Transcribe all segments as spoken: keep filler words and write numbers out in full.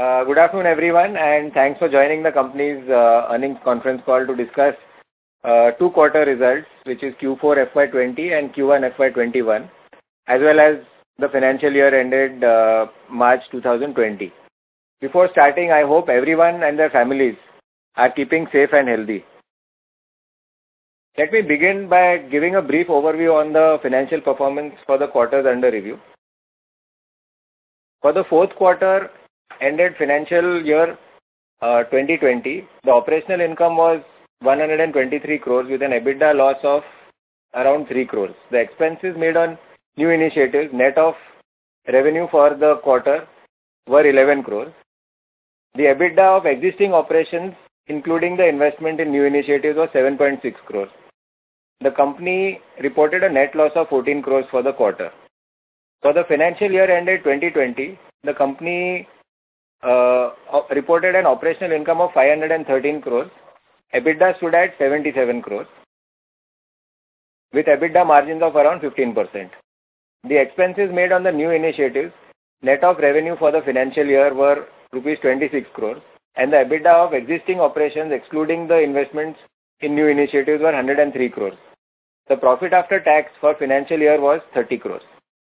Uh, Good afternoon, everyone, and thanks for joining the company's uh, earnings conference call to discuss uh, two quarter results, which is Q four F Y twenty and Q one F Y twenty-one, as well as the financial year ended uh, March two thousand twenty. Before starting, I hope everyone and their families are keeping safe and healthy. Let me begin by giving a brief overview on the financial performance for the quarters under review. For the fourth quarter ended financial year uh, twenty twenty, the operational income was one hundred twenty-three crores with an EBITDA loss of around three crores. The expenses made on new initiatives net of revenue for the quarter were eleven crores. The EBITDA of existing operations, including the investment in new initiatives, was seven point six crores. The company reported a net loss of fourteen crores for the quarter. For the financial year ended twenty twenty, the company uh, reported an operational income of five hundred thirteen crores. EBITDA stood at seventy-seven crores with EBITDA margins of around fifteen percent. The expenses made on the new initiatives, net of revenue for the financial year, were rupees twenty-six crores, and the EBITDA of existing operations, excluding the investments in new initiatives, were one hundred three crores. The profit after tax for financial year was thirty crores.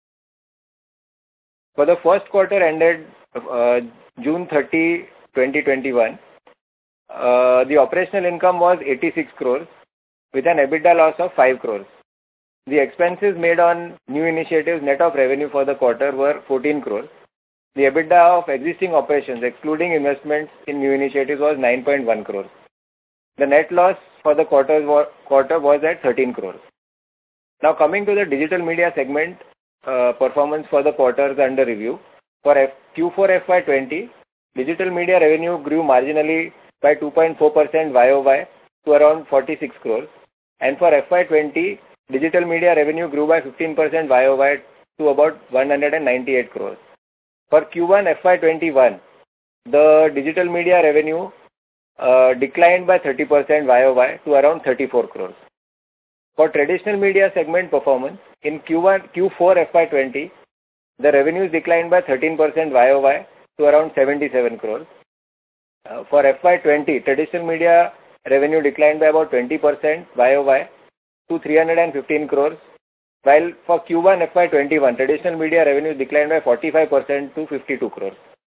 For the first quarter ended uh, June thirtieth, twenty twenty-one, uh, the operational income was eighty-six crores with an EBITDA loss of five crores. The expenses made on new initiatives net of revenue for the quarter were fourteen crores. The EBITDA of existing operations, excluding investments in new initiatives, was nine point one crores. The net loss for the quarter quarter was at thirteen crores. Now coming to the digital media segment uh, performance for the quarters under review. For F- Q four F Y twenty, digital media revenue grew marginally by two point four percent Y O Y to around forty-six crores. And for F Y twenty, digital media revenue grew by fifteen percent Y O Y to about one hundred ninety-eight crores. For Q one F Y twenty-one, the digital media revenue uh, declined by thirty percent Y O Y to around thirty-four crores. For traditional media segment performance, in Q one, Q four F Y twenty, the revenues declined by thirteen percent Y O Y to around seventy-seven crores. Uh, for F Y twenty, traditional media revenue declined by about twenty percent Y O Y to three hundred fifteen crores, while for Q one F Y twenty-one, traditional media revenues declined by forty-five percent to fifty-two crores.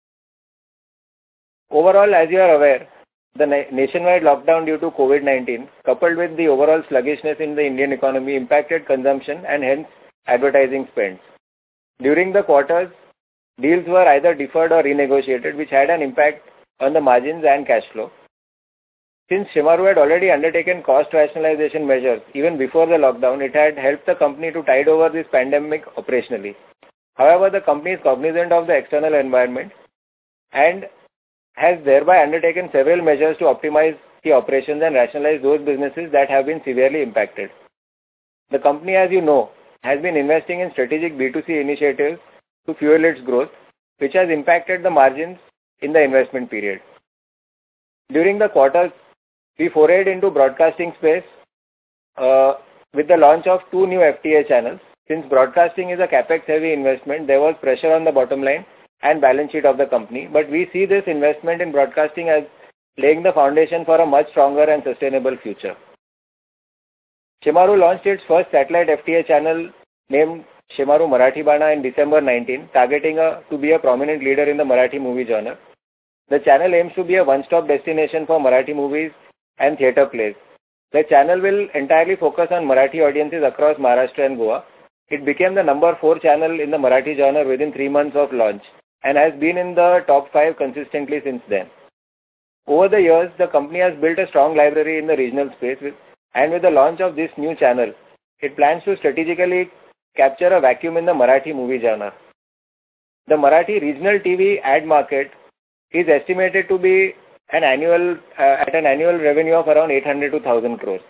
Overall, as you are aware, the na- nationwide lockdown due to COVID nineteen, coupled with the overall sluggishness in the Indian economy, impacted consumption and hence advertising spends. During the quarters, deals were either deferred or renegotiated, which had an impact on the margins and cash flow. Since Shemaroo had already undertaken cost rationalization measures even before the lockdown, it had helped the company to tide over this pandemic operationally. However, the company is cognizant of the external environment and has thereby undertaken several measures to optimize the operations and rationalize those businesses that have been severely impacted. The company, as you know, has been investing in strategic B two C initiatives to fuel its growth, which has impacted the margins in the investment period. During the quarter, we forayed into broadcasting space uh, with the launch of two new F T A channels. Since broadcasting is a capex-heavy investment, there was pressure on the bottom line and balance sheet of the company, but we see this investment in broadcasting as laying the foundation for a much stronger and sustainable future. Shemaroo launched its first satellite F T A channel named Shemaroo Marathi Bana in December nineteenth, targeting a, to be a prominent leader in the Marathi movie genre. The channel aims to be a one-stop destination for Marathi movies and theatre plays. The channel will entirely focus on Marathi audiences across Maharashtra and Goa. It became the number four channel in the Marathi genre within three months of launch and has been in the top five consistently since then. Over the years, the company has built a strong library in the regional space with, and with the launch of this new channel, it plans to strategically capture a vacuum in the Marathi movie genre. The Marathi regional T V ad market is estimated to be an annual uh, at an annual revenue of around eight hundred to one thousand crores.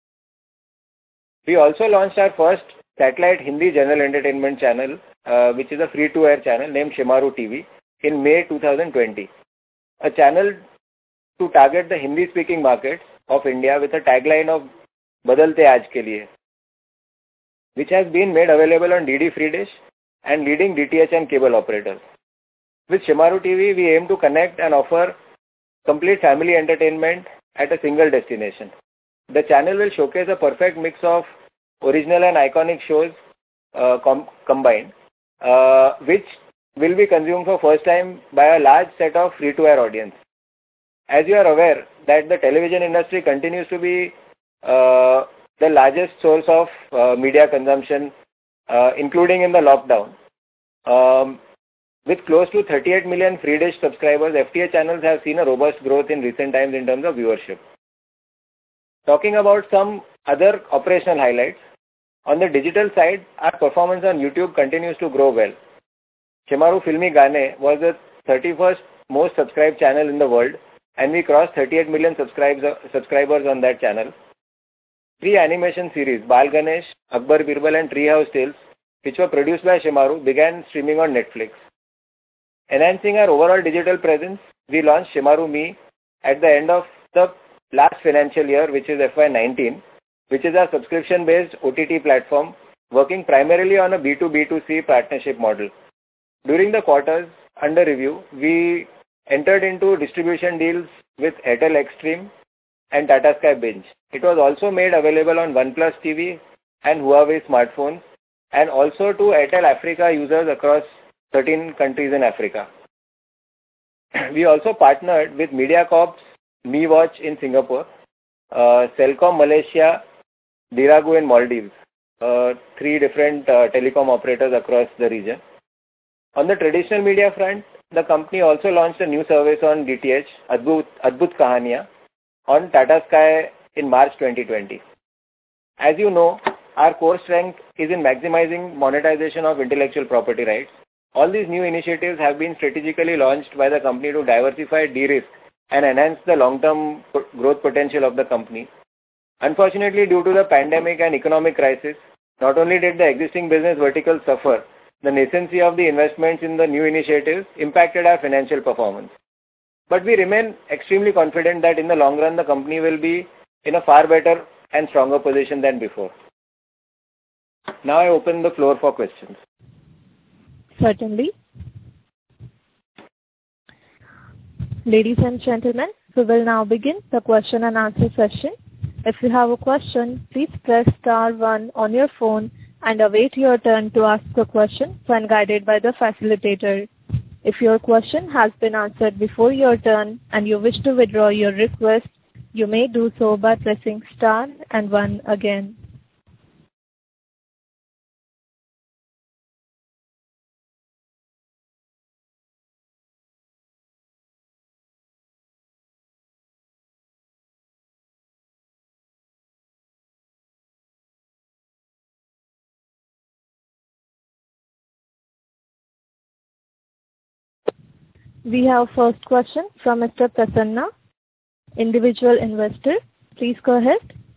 We also launched our first satellite Hindi general entertainment channel, uh, which is a free-to-air channel named Shemaroo T V, in May two thousand twenty. A channel to target the Hindi-speaking markets of India with a tagline of Badalte Aaj Ke Liye, which has been made available on D D Free Dish and leading D T H and cable operators. With Shemaroo T V, we aim to connect and offer complete family entertainment at a single destination. The channel will showcase a perfect mix of original and iconic shows uh, com- combined, uh, which will be consumed for first time by a large set of free-to-air audience. As you are aware that the television industry continues to be uh, the largest source of uh, media consumption, uh, including in the lockdown. Um, with close to thirty-eight million free dish subscribers, F T A channels have seen a robust growth in recent times in terms of viewership. Talking about some other operational highlights, on the digital side, our performance on YouTube continues to grow well. Shemaroo Filmi Gaane was the thirty-first most subscribed channel in the world, and we crossed thirty-eight million subscribers subscribers on that channel. Three animation series, Bal Ganesh, Akbar Birbal and Treehouse Tales, which were produced by Shemaroo, began streaming on Netflix. Enhancing our overall digital presence, we launched Shemaroo Me at the end of the last financial year, which is F Y nineteen, which is our subscription-based O T T platform working primarily on a B two B two C partnership model. During the quarters under review, we entered into distribution deals with Airtel Xstream and Tata Sky Binge. It was also made available on OnePlus T V and Huawei smartphones, and also to Airtel Africa users across thirteen countries in Africa. We also partnered with MediaCorp's Mi Watch in Singapore, uh, Celcom Malaysia, Diragu in Maldives, uh, three different uh, telecom operators across the region. On the traditional media front, the company also launched a new service on D T H, Adbhut, Adbhut Kahaniyan, on Tata Sky in March twenty twenty. As you know, our core strength is in maximizing monetization of intellectual property rights. All these new initiatives have been strategically launched by the company to diversify, de-risk, and enhance the long-term growth potential of the company. Unfortunately, due to the pandemic and economic crisis, not only did the existing business verticals suffer, the nascency of the investments in the new initiatives impacted our financial performance. But we remain extremely confident that in the long run, the company will be in a far better and stronger position than before. Now I open the floor for questions. Certainly. Ladies and gentlemen, we will now begin the question and answer session. If you have a question, please press star one on your phone and await your turn to ask a question when guided by the facilitator. If your question has been answered before your turn and you wish to withdraw your request, you may do so by pressing star and one again. We have first question from Mister Prasanna, individual investor. Please go ahead.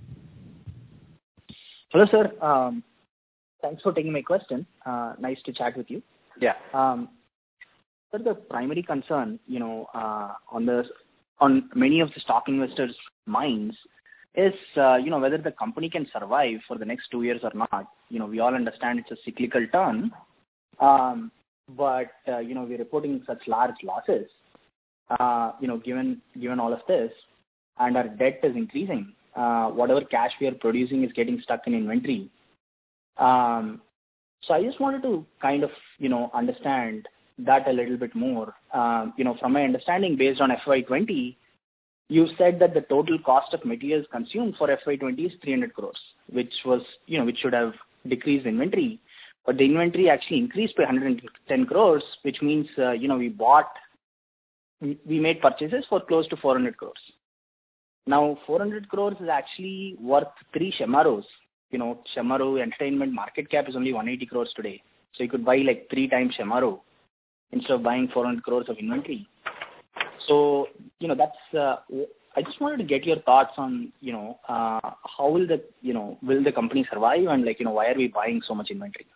Hello, sir. Um, thanks for taking my question. Uh, nice to chat with you. Yeah. Um, sir, the primary concern, you know, uh, on the on many of the stock investors' minds is, uh, you know, whether the company can survive for the next two years or not. You know, we all understand it's a cyclical turn. Um, But, uh, you know, we're reporting such large losses, uh, you know, given given all of this, and our debt is increasing. Uh, whatever cash we are producing is getting stuck in inventory. Um, so I just wanted to kind of, you know, understand that a little bit more. Um, you know, from my understanding, based on F Y twenty, you said that the total cost of materials consumed for F Y twenty is three hundred crores, which was, you know, which should have decreased inventory. But the inventory actually increased by one hundred ten crores, which means, uh, you know, we bought, we, we made purchases for close to four hundred crores. Now, four hundred crores is actually worth three Shemaroos. You know, Shemaroo Entertainment market cap is only one hundred eighty crores today. So you could buy like three times Shemaroo instead of buying four hundred crores of inventory. So, you know, that's, uh, I just wanted to get your thoughts on, you know, uh, how will the, you know, will the company survive, and like, you know, why are we buying so much inventory?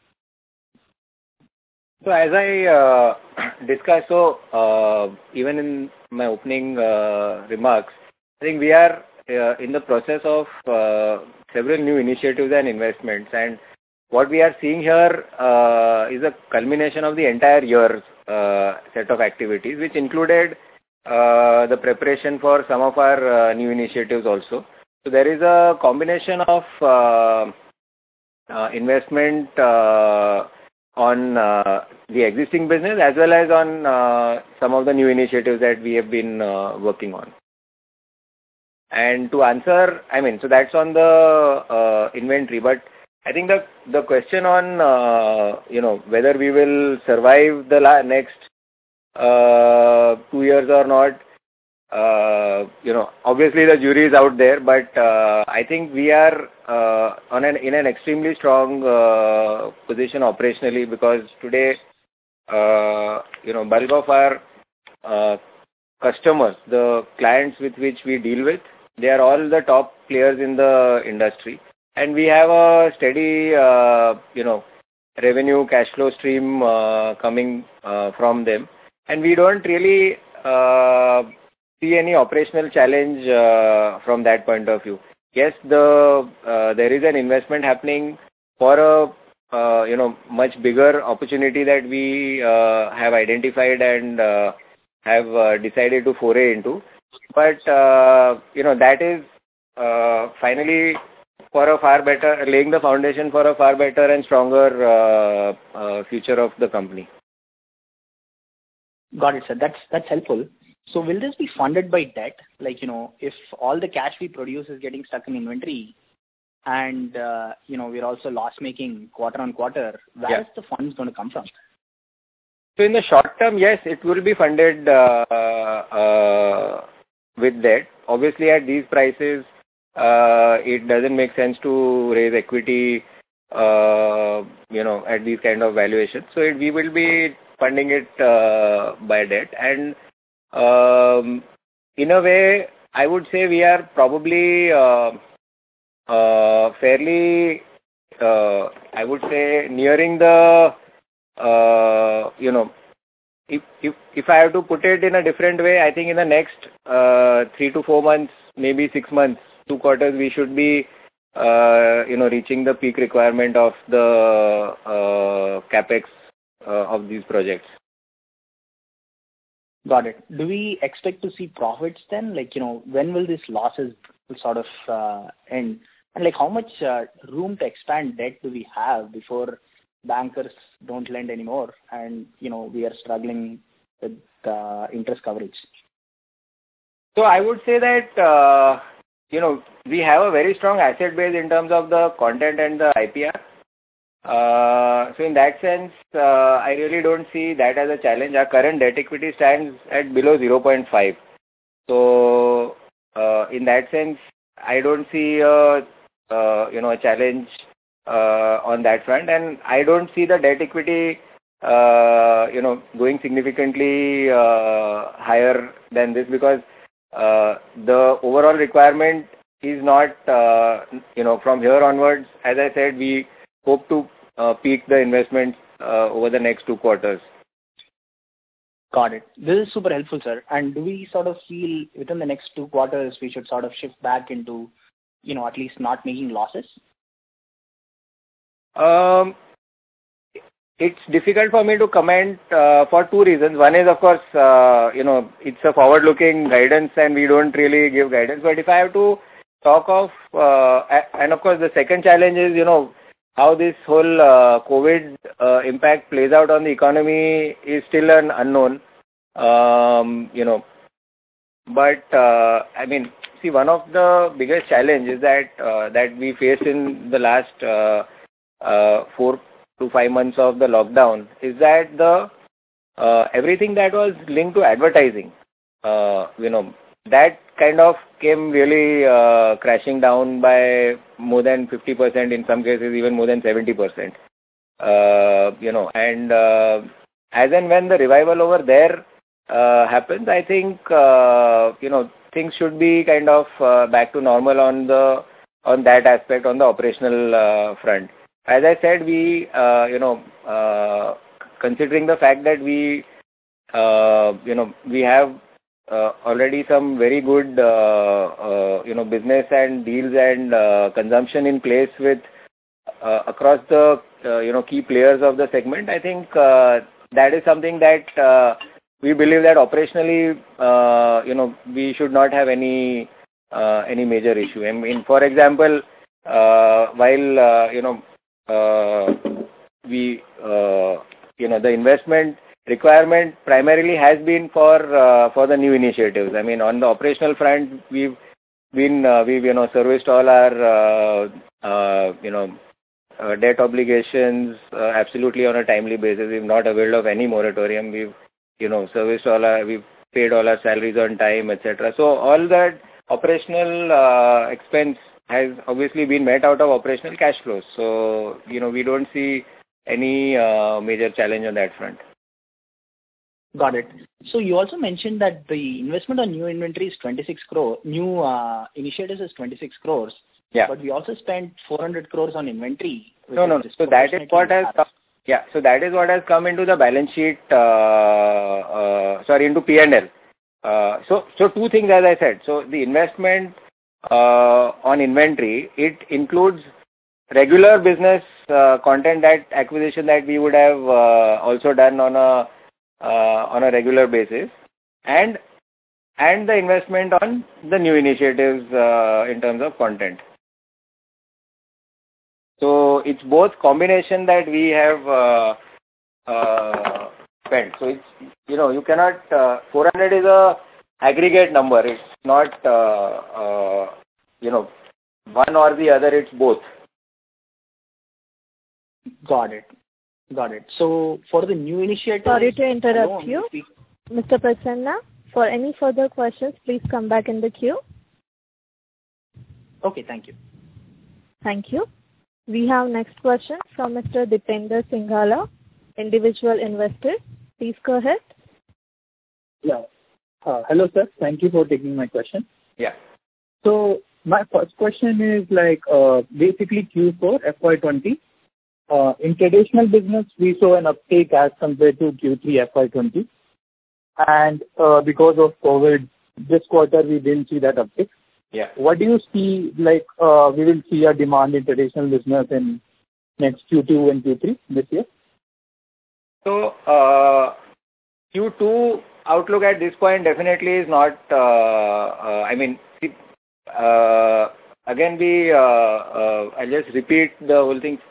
So as I uh, discussed, so uh, even in my opening uh, remarks, I think we are uh, in the process of uh, several new initiatives and investments, and what we are seeing here uh, is a culmination of the entire year's uh, set of activities, which included uh, the preparation for some of our uh, new initiatives also. So there is a combination of uh, uh, investment uh, on uh, the existing business as well as on uh, some of the new initiatives that we have been uh, working on. And to answer, I mean, so that's on the uh, inventory, but I think the the question on uh, you know whether we will survive the la- next uh, two years or not, uh, you know, obviously the jury is out there, but uh, I think we are uh, on an in an extremely strong uh, position operationally, because today, uh, you know, bulk of our uh, customers, the clients with which we deal with, they are all the top players in the industry, and we have a steady, uh, you know, revenue cash flow stream uh, coming uh, from them, and we don't really uh, see any operational challenge uh, from that point of view. Yes, the uh, there is an investment happening for a uh, you know much bigger opportunity that we uh, have identified and uh, have uh, decided to foray into. But, uh, you know, that is uh, finally for a far better, laying the foundation for a far better and stronger uh, uh, future of the company. Got it, sir. That's, that's helpful. So will this be funded by debt? Like, you know, if all the cash we produce is getting stuck in inventory and, uh, you know, we're also loss making quarter on quarter, where yeah. is the funds going to come from? So in the short term, yes, it will be funded uh, uh, with debt. Obviously, at these prices, uh, it doesn't make sense to raise equity, uh, you know, at these kind of valuations. So it, we will be funding it uh, by debt. And um, in a way, I would say we are probably uh, uh, fairly, uh, I would say, nearing the Uh, you know, if, if if I have to put it in a different way, I think in the next uh, three to four months, maybe six months, two quarters, we should be, uh, you know, reaching the peak requirement of the uh, capex uh, of these projects. Got it. Do we expect to see profits then? Like, you know, when will these losses sort of uh, end? And like, how much uh, room to expand debt do we have before bankers don't lend anymore and, you know, we are struggling with uh, interest coverage? So I would say that, uh, you know, we have a very strong asset base in terms of the content and the I P R. Uh, so in that sense, uh, I really don't see that as a challenge. Our current debt equity stands at below zero point five. So uh, in that sense, I don't see a, uh, you know, a challenge Uh, on that front, and I don't see the debt equity, uh, you know, going significantly uh, higher than this, because uh, the overall requirement is not, uh, you know, from here onwards. As I said, we hope to uh, peak the investments uh, over the next two quarters. Got it. This is super helpful, sir. And do we sort of feel within the next two quarters we should sort of shift back into, you know, at least not making losses? Um, it's difficult for me to comment uh, for two reasons. One is, of course, uh, you know, it's a forward-looking guidance and we don't really give guidance. But if I have to talk of, uh, and of course, the second challenge is, you know, how this whole uh, COVID uh, impact plays out on the economy is still an unknown, um, you know. But, uh, I mean, see, one of the biggest challenges that, uh, that we faced in the last uh, Uh, four to five months of the lockdown is that the uh, everything that was linked to advertising, uh, you know, that kind of came really uh, crashing down by more than fifty percent, in some cases even more than seventy percent. Uh, you know, and uh, as and when the revival over there uh, happens, I think, uh, you know, things should be kind of uh, back to normal on the on that aspect, on the operational uh, front. As I said, we, uh, you know, uh, considering the fact that we, uh, you know, we have uh, already some very good, uh, uh, you know, business and deals and uh, consumption in place with uh, across the, uh, you know, key players of the segment. I think uh, that is something that uh, we believe that operationally, uh, you know, we should not have any uh, any major issue. I mean, for example, uh, while uh, you know uh, we uh, you know the investment requirement primarily has been for uh, for the new initiatives. I mean, on the operational front, we've been uh, we've you know serviced all our uh, uh, you know uh, debt obligations uh, absolutely on a timely basis. We've not availed of any moratorium. We've you know serviced all our we've paid all our salaries on time, et cetera. So all that operational uh, expense has obviously been met out of operational cash flows. So you know we don't see any uh, major challenge on that front. Got it. So you also mentioned that the investment on new inventory is twenty-six crore, new uh, initiatives is twenty-six crores. Yeah. But we also spent four hundred crores on inventory. No, no. So that is what has come. Yeah. So that is what has come into the balance sheet. Uh, uh, sorry, into P and L. Uh, so so two things, as I said. So the investment uh, on inventory, it includes regular business uh, content that acquisition that we would have uh, also done on a Uh, on a regular basis, and and the investment on the new initiatives uh, in terms of content. So it's both combination that we have uh, uh, spent. So it's you know you cannot uh, four hundred is a aggregate number. It's not uh, uh, you know one or the other. It's both. Got it. Got it. So for the new initiative... Sorry to interrupt alone, you. we... Mister Prasanna, for any further questions, please come back in the queue. Okay, thank you. Thank you. We have next question from Mister Dipender Singhala, individual investor. Please go ahead. Yeah. Uh, hello, sir. Thank you for taking my question. Yeah. So my first question is like uh, basically Q four F Y twenty. Uh, in traditional business, we saw an uptake as compared to Q three F Y twenty. And uh, because of COVID, this quarter we didn't see that uptake. Yeah. What do you see, like, uh, we will see a demand in traditional business in next Q two and Q three this year? So, uh, Q two outlook at this point definitely is not, uh, uh, I mean, uh, again, we, uh, uh, I'll just repeat the whole thing.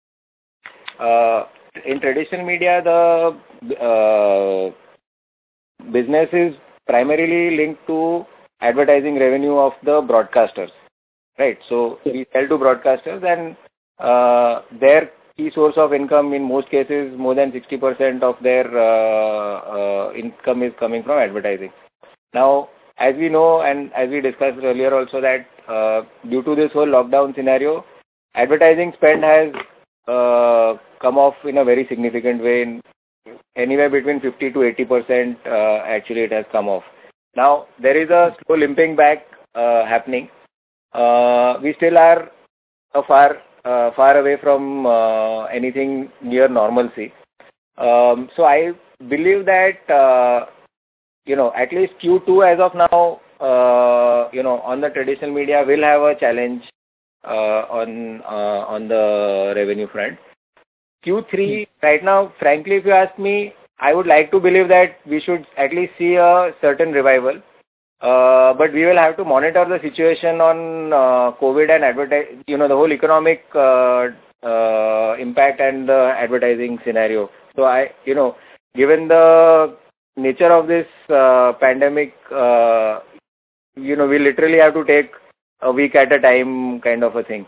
Uh, in traditional media, the uh, business is primarily linked to advertising revenue of the broadcasters, right? So we sell to broadcasters, and uh, their key source of income in most cases, more than sixty percent of their uh, uh, income is coming from advertising. Now, as we know, and as we discussed earlier also, that uh, due to this whole lockdown scenario, advertising spend has Uh, come off in a very significant way. In anywhere between fifty to eighty percent uh, actually it has come off. Now there is a slow limping back uh, happening. Uh, we still are uh, far uh, far away from uh, anything near normalcy. Um, so I believe that uh, you know at least Q two as of now uh, you know on the traditional media will have a challenge Uh, on uh, on the revenue front. Q three, right now, frankly, if you ask me, I would like to believe that we should at least see a certain revival. Uh, but we will have to monitor the situation on uh, COVID and advertise, you know, the whole economic uh, uh, impact and the advertising scenario. So I, you know, given the nature of this uh, pandemic, uh, you know, we literally have to take a week at a time kind of a thing.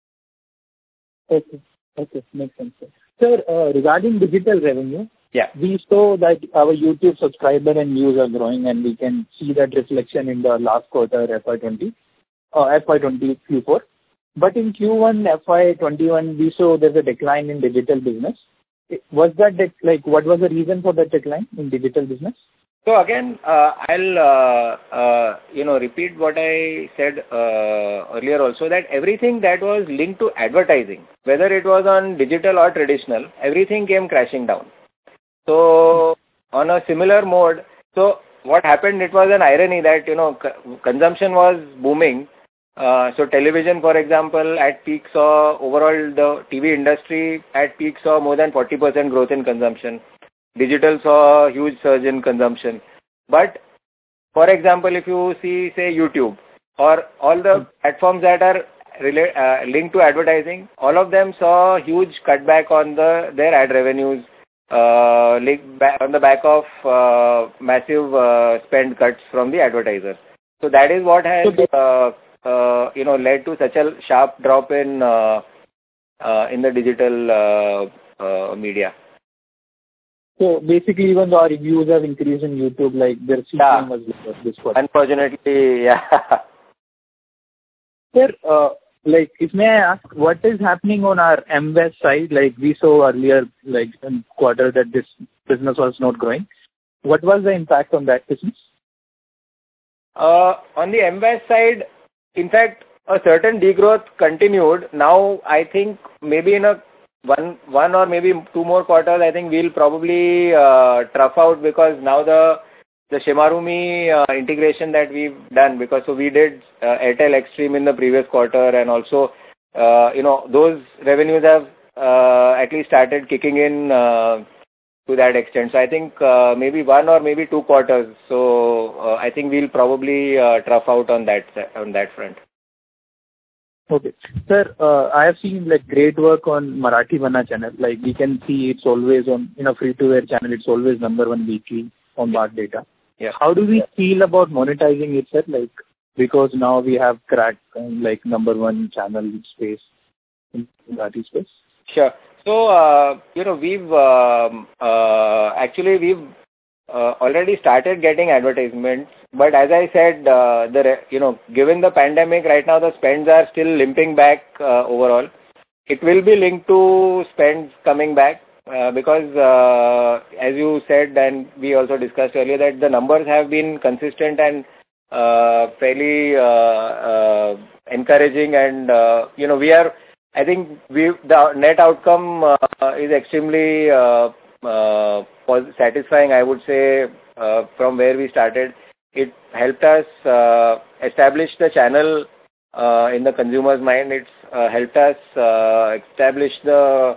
Okay. Okay. Makes sense, sir. Sir, uh, regarding digital revenue, yeah, we saw that our YouTube subscriber and views are growing, and we can see that reflection in the last quarter F Y twenty, uh, F Y twenty Q four. But in Q one F Y twenty-one, we saw there's a decline in digital business. Was that, like, what was the reason for that decline in digital business? So again, uh, I'll uh, uh, you know repeat what I said uh, earlier also, that everything that was linked to advertising, whether it was on digital or traditional, everything came crashing down. So on a similar mode, so what happened? It was an irony that you know co- consumption was booming. Uh, so television, for example, at peak saw overall the T V industry at peak saw more than forty percent growth in consumption. digital saw a huge surge in consumption. But for example, if you see, say, YouTube or all the platforms that are relate, uh, linked to advertising, all of them saw a huge cutback on the their ad revenues uh, on the back of uh, massive uh, spend cuts from the advertisers. So that is what has uh, uh, you know led to such a sharp drop in uh, uh, in the digital uh, uh, media. So basically, even though our reviews have increased in YouTube, like their C P M yeah. was lower this quarter. Unfortunately, yeah. Sir, uh, like, if may I ask, what is happening on our M W A S side? Like we saw earlier, like in quarter that this business was not growing. What was the impact on that business? Uh, on the M W A S side, in fact, a certain degrowth continued. Now, I think maybe in a one, one or maybe two more quarters, I think we'll probably uh, trough out, because now the the Shimarumi uh, integration that we've done, because so we did uh, Airtel Xstream in the previous quarter, and also uh, you know those revenues have uh, at least started kicking in uh, to that extent. So I think uh, maybe one or maybe two quarters. So uh, I think we'll probably uh, trough out on that on that front. Okay. Sir, uh, I have seen like great work on Marathi Vana channel. Like we can see it's always on, in a free-to-air channel, it's always number one weekly on Bart Data. Yeah. How do we feel about monetizing it, sir? Like, because now we have cracked um, like number one channel space in Marathi space. Sure. So, uh, you know, we've um, uh, actually we've uh, already started getting advertisements. But as I said, uh, the you know, given the pandemic right now, the spends are still limping back uh, overall. It will be linked to spends coming back uh, because, uh, as you said, and we also discussed earlier, that the numbers have been consistent and uh, fairly uh, uh, encouraging, and uh, you know, we are. I think we the net outcome uh, is extremely uh, uh, satisfying, I would say, uh, from where we started. It helped us uh, establish the channel uh, in the consumer's mind. It's uh, helped us uh, establish the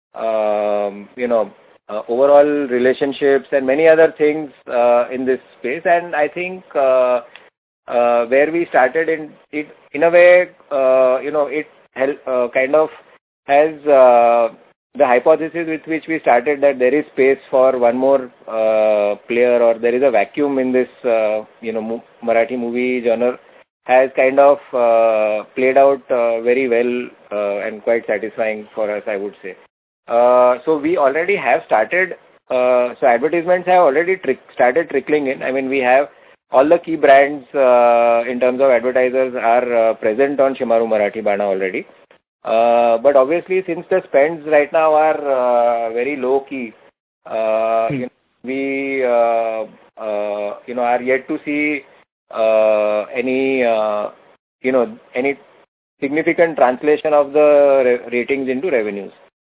um, you know uh, overall relationships and many other things uh, in this space. And I think uh, uh, where we started in it, in a way, uh, you know, it help, uh, kind of has uh, the hypothesis with which we started, that there is space for one more uh, player, or there is a vacuum in this, uh, you know, mo- Marathi movie genre, has kind of uh, played out uh, very well uh, and quite satisfying for us, I would say. Uh, so we already have started, uh, so advertisements have already trick, started trickling in. I mean, we have all the key brands uh, in terms of advertisers are uh, present on Shimaru Marathi Bana already. Uh, but obviously, since the spends right now are uh, very low key, uh, you know, we uh, uh, you know are yet to see uh, any uh, you know any significant translation of the re- ratings into revenues.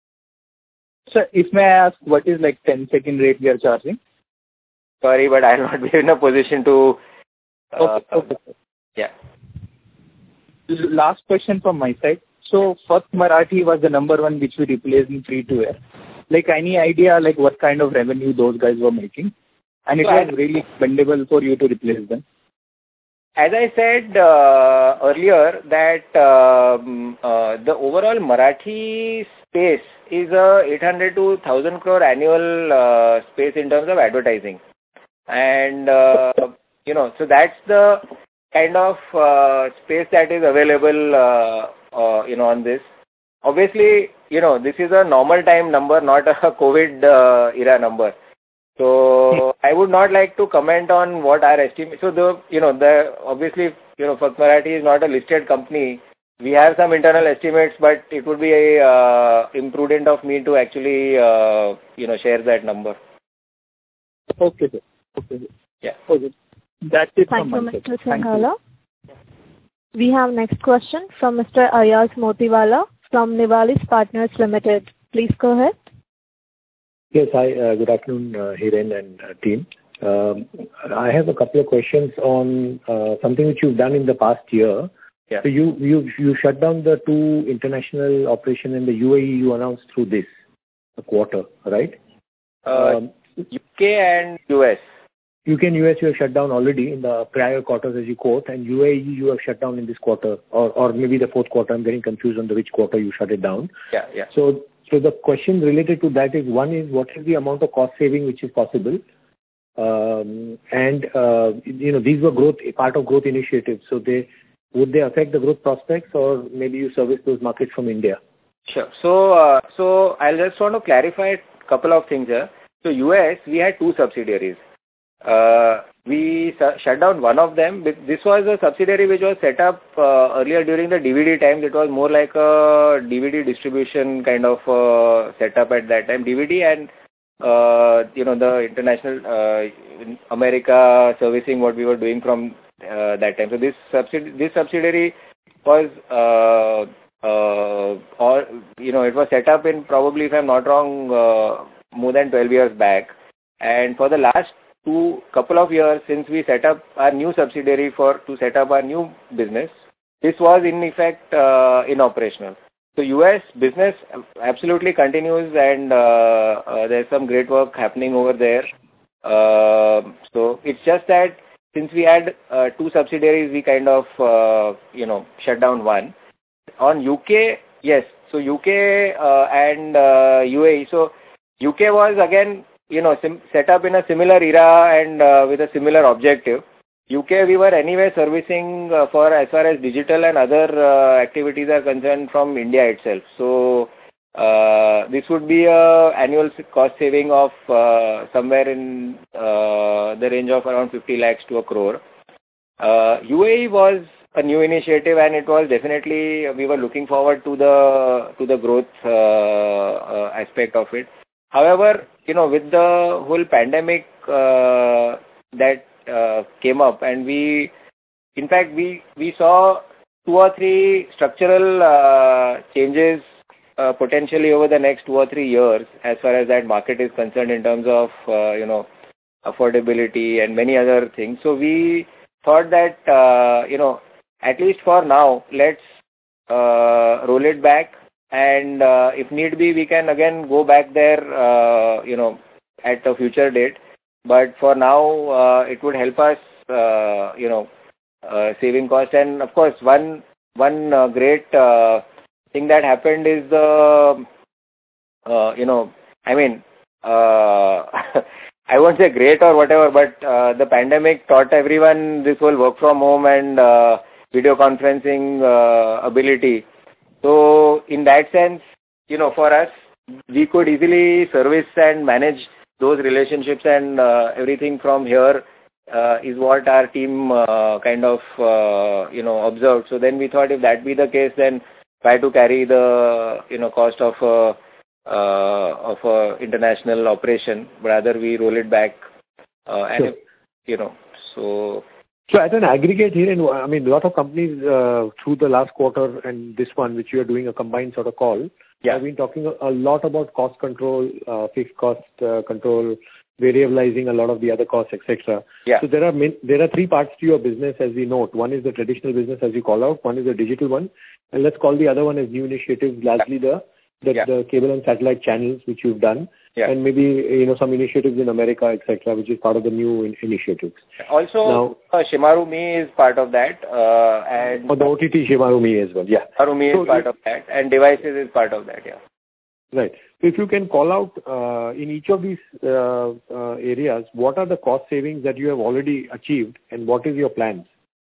Sir, if may I ask, what is like ten second rate we are charging? Sorry, but I will not be in a position to. Uh, okay, okay. Yeah. Last question from my side. So first Marathi was the number one which we replaced in free to air. Like any idea like what kind of revenue those guys were making? And it so was I, really expendable for you to replace them. As I said uh, earlier, that um, uh, the overall Marathi space is a eight hundred to one thousand crore annual uh, space in terms of advertising. And, uh, you know, so that's the kind of uh, space that is available uh, Uh, you know, on this. Obviously, you know, this is a normal time number, not a COVID uh, era number. So I would not like to comment on what our estimate. So the, you know, the obviously, you know, First Marathi is not a listed company. We have some internal estimates, but it would be uh, imprudent of me to actually, uh, you know, share that number. Okay, sir. Okay. Yeah. Okay. That's it Thank from you, my side. Mister Sinhala. We have next question from Mister Ayaz Motiwala from Nivalis Partners Limited. Please go ahead. Yes, hi. Uh, good afternoon, uh, Hiren and uh, team. Um, I have a couple of questions on uh, something which you've done in the past year. Yeah. So you you you shut down the two international operation in the U A E. You announced through this a quarter, right? Uh, um, U K and U S. U K and U S you have shut down already in the prior quarters as you quote, and U A E you have shut down in this quarter, or, or maybe the fourth quarter. I'm getting confused on the which quarter you shut it down. Yeah, yeah. So, so the question related to that is, one is what is the amount of cost saving which is possible? Um, and, uh, you know, these were growth, part of growth initiatives. So they, would they affect the growth prospects, or maybe you service those markets from India? Sure. So, uh, so I'll just want to clarify a couple of things here. So U S, we had two subsidiaries. Uh, we su- shut down one of them. This was a subsidiary which was set up uh, earlier during the D V D times. It was more like a D V D distribution kind of uh, setup at that time. D V D and uh, you know the international uh, America servicing what we were doing from uh, that time. So this subsidi- this subsidiary was uh, uh, or you know it was set up in probably, if I'm not wrong, uh, more than twelve years back. And for the last two couple of years since we set up our new subsidiary for to set up our new business, this was in effect uh, inoperational. So U S business absolutely continues, and uh, uh, there's some great work happening over there. Uh, so it's just that since we had uh, two subsidiaries, we kind of uh, you know shut down one. On U K, yes. So U K uh, and uh, U A E. So U K was again, you know, sim- set up in a similar era and uh, with a similar objective. U K, we were anyway servicing uh, for as far as digital and other uh, activities are concerned from India itself. So uh, this would be a annual cost saving of uh, somewhere in uh, the range of around fifty lakhs to a crore. Uh, U A E was a new initiative, and it was definitely, we were looking forward to the to the growth uh, uh, aspect of it. However, you know, with the whole pandemic uh, that uh, came up, and we, in fact, we, we saw two or three structural uh, changes uh, potentially over the next two or three years as far as that market is concerned in terms of, uh, you know, affordability and many other things. So we thought that, uh, you know, at least for now, let's uh, roll it back. And uh, if need be, we can again go back there, uh, you know, at a future date. But for now, uh, it would help us, uh, you know, uh, saving cost. And of course, one one uh, great uh, thing that happened is the, uh, you know, I mean, uh, I won't say great or whatever, but uh, the pandemic taught everyone this whole work from home and uh, video conferencing uh, ability. So in that sense, you know, for us, we could easily service and manage those relationships and uh, everything from here uh, is what our team uh, kind of, uh, you know, observed. So then we thought if that be the case, then try to carry the, you know, cost of a, uh, of a international operation, rather we roll it back. Uh, and, sure. if, you know, so... So at an aggregate here, and I mean, a lot of companies uh, through the last quarter and this one, which you are doing a combined sort of call, yeah. have been talking a, a lot about cost control, uh, fixed cost uh, control, variabilizing a lot of the other costs, et cetera. Yeah. So there are min- there are three parts to your business, as we note. One is the traditional business, as you call out. One is the digital one, and let's call the other one as new initiatives, largely the the, yeah. the cable and satellite channels which you've done. Yeah. And maybe, you know, some initiatives in America, et cetera, which is part of the new in- initiatives. Also, now, uh, Shemaroo Me is part of that. Uh, and for the O T T, Shemaroo Me as well, yeah. Shemaroo Me so is part if, of that, and devices is part of that, yeah. Right. So if you can call out uh, in each of these uh, uh, areas, what are the cost savings that you have already achieved, and what is your plans?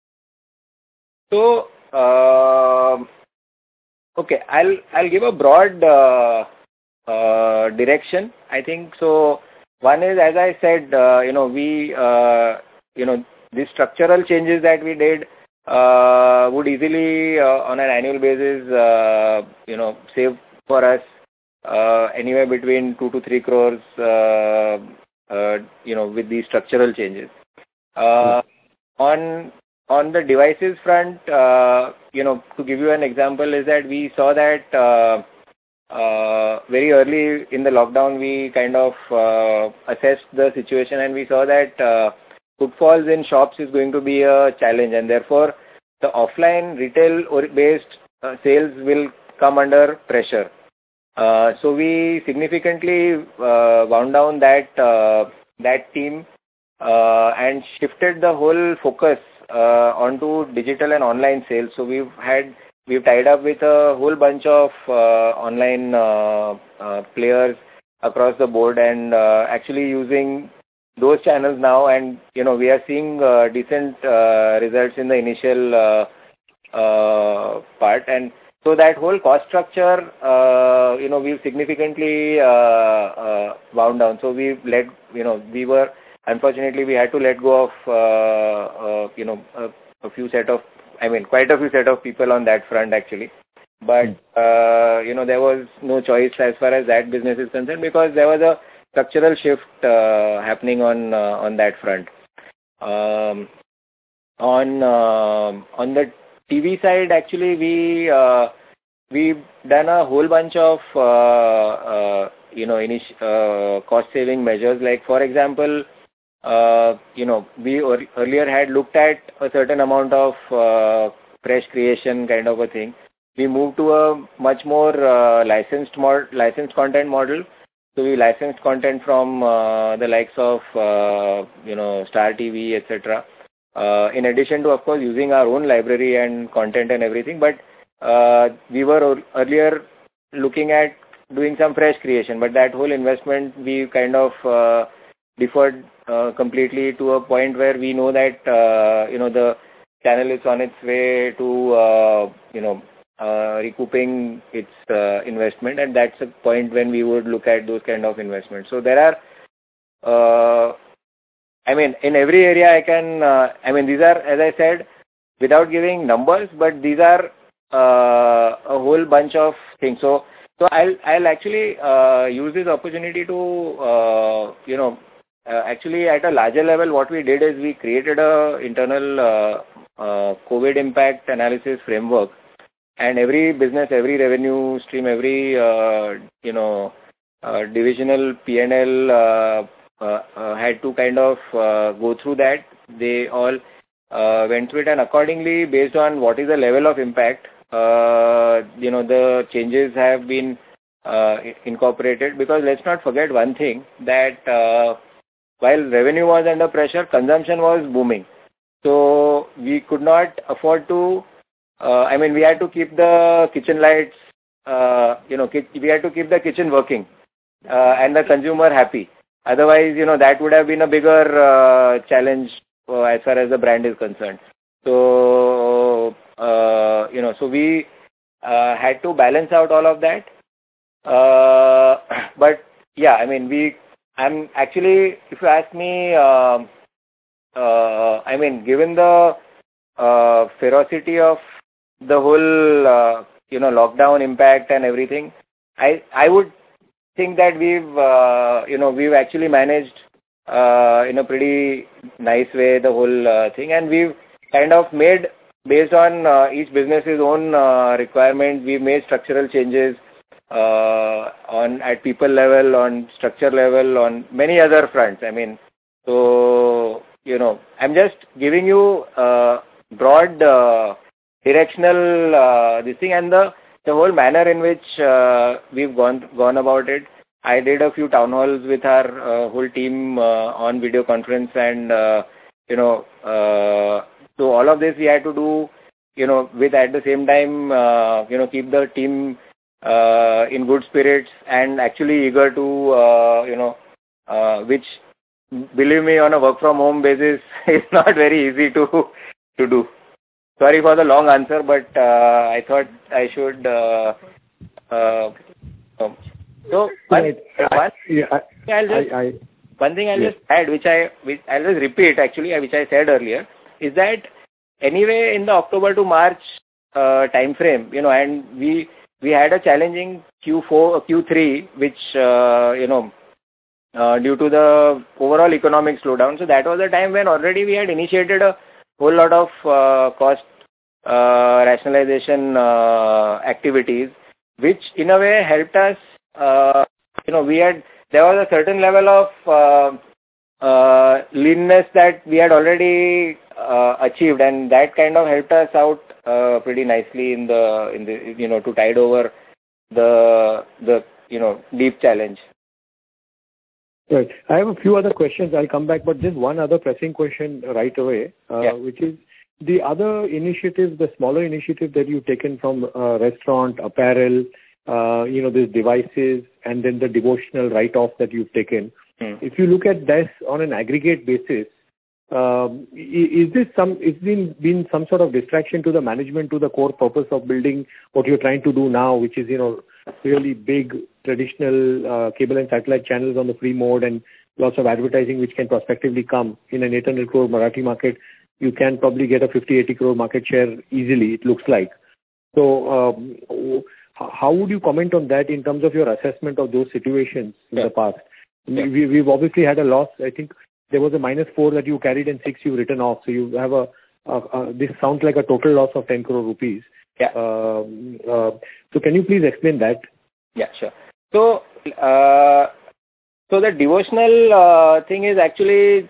So, uh, okay, I'll I'll give a broad uh, uh, direction. I think so. One is, as I said, uh, you know, we uh, you know these structural changes that we did uh, would easily, uh, on an annual basis, uh, you know, save for us uh, anywhere between two to three crores. Uh, uh, you know, with these structural changes. Uh, hmm. On On the devices front, uh, you know, to give you an example, is that we saw that uh, uh, very early in the lockdown, we kind of uh, assessed the situation, and we saw that uh, footfalls in shops is going to be a challenge, and therefore the offline retail-based uh, sales will come under pressure. Uh, so we significantly uh, wound down that uh, that team uh, and shifted the whole focus uh, onto digital and online sales. So we've had we've tied up with a whole bunch of uh, online uh, uh, players across the board, and uh, actually using those channels now, and you know we are seeing uh, decent uh, results in the initial uh, uh, part. And so that whole cost structure, uh, you know, we've significantly uh, uh, wound down. So we've let, you know, we were, unfortunately, we had to let go of, uh, uh, you know, a, a few set of, I mean, quite a few set of people on that front, actually. But, uh, you know, there was no choice as far as that business is concerned, because there was a structural shift uh, happening on uh, on that front. Um, on uh, on the T V side, actually, we uh, we've done a whole bunch of uh, uh, you know init- uh, cost saving measures. Like, for example, uh, you know we or- earlier had looked at a certain amount of uh, fresh creation kind of a thing. We moved to a much more uh, licensed mod- licensed content model. So we licensed content from uh, the likes of uh, you know Star T V, et cetera. Uh, in addition to, of course, using our own library and content and everything, but uh, we were earlier looking at doing some fresh creation, but that whole investment we kind of uh, deferred uh, completely to a point where we know that uh, you know the channel is on its way to uh, you know uh, recouping its uh, investment, and that's a point when we would look at those kind of investments. So there are uh, I mean, in every area I can, uh, I mean, these are, as I said, without giving numbers, but these are uh, a whole bunch of things. So, so I'll, I'll actually uh, use this opportunity to, uh, you know, uh, actually at a larger level, what we did is we created a internal uh, uh, COVID impact analysis framework, and every business, every revenue stream, every, uh, you know, uh, divisional P and L uh, Uh, uh, had to kind of uh, go through that. They all uh, went through it, and accordingly, based on what is the level of impact, uh, you know, the changes have been uh, incorporated. Because let's not forget one thing, that uh, while revenue was under pressure, consumption was booming. So we could not afford to, uh, I mean, we had to keep the kitchen lights, uh, you know, we had to keep the kitchen working uh, and the consumer happy. Otherwise, you know, that would have been a bigger uh, challenge uh, as far as the brand is concerned. So, uh, you know, so we uh, had to balance out all of that. Uh, but yeah, I mean, we, I'm actually, if you ask me, uh, uh, I mean, given the uh, ferocity of the whole, uh, you know, lockdown impact and everything, I, I would think that we've uh, you know we've actually managed uh, in a pretty nice way the whole uh, thing, and we've kind of made, based on uh, each business's own uh, requirement, we've made structural changes uh, on at people level, on structure level, on many other fronts. I mean, so you know I'm just giving you uh, broad uh, directional uh, this thing, and the The whole manner in which uh, we've gone gone about it. I did a few town halls with our uh, whole team uh, on video conference, and uh, you know, uh, so all of this we had to do, you know, with at the same time, uh, you know, keep the team uh, in good spirits and actually eager to, uh, you know, uh, which, believe me, on a work from home basis is not very easy to to do. Sorry for the long answer, but uh, I thought I should. Uh, uh, um, so one, right. one, I, yeah, I, I'll just, I, I, one thing I'll yes. just add, which I which I'll just repeat actually, which I said earlier, is that anyway in the October to March uh, time frame, you know, and we we had a challenging Q four, Q three, which uh, you know. Uh, due to the overall economic slowdown. So that was a time when already we had initiated a whole lot of uh, cost uh, rationalization uh, activities, which in a way helped us, uh, you know, we had, there was a certain level of uh, uh, leanness that we had already uh, achieved, and that kind of helped us out uh, pretty nicely in the, in the, you know, to tide over the the you know deep challenge. Right. I have a few other questions. I'll come back, but just one other pressing question right away, uh, yeah. which is the other initiatives, the smaller initiatives that you've taken from uh, restaurant, apparel, uh, you know, these devices, and then the devotional write-off that you've taken. Hmm. If you look at this on an aggregate basis, um, is this some? It's been been some sort of distraction to the management, to the core purpose of building what you're trying to do now, which is you know really big traditional uh, cable and satellite channels on the free mode and lots of advertising which can prospectively come in an eight hundred crore Marathi market. You can probably get a fifty, eighty crore market share easily, it looks like. So um, how would you comment on that in terms of your assessment of those situations in yeah. the past? Yeah. We, we've obviously had a loss. I think there was a minus four that you carried and six you've written off. So you have a, a, a this sounds like a total loss of ten crore rupees. Yeah. Um, uh, so can you please explain that? Yeah, sure. So, uh, so the devotional uh, thing is actually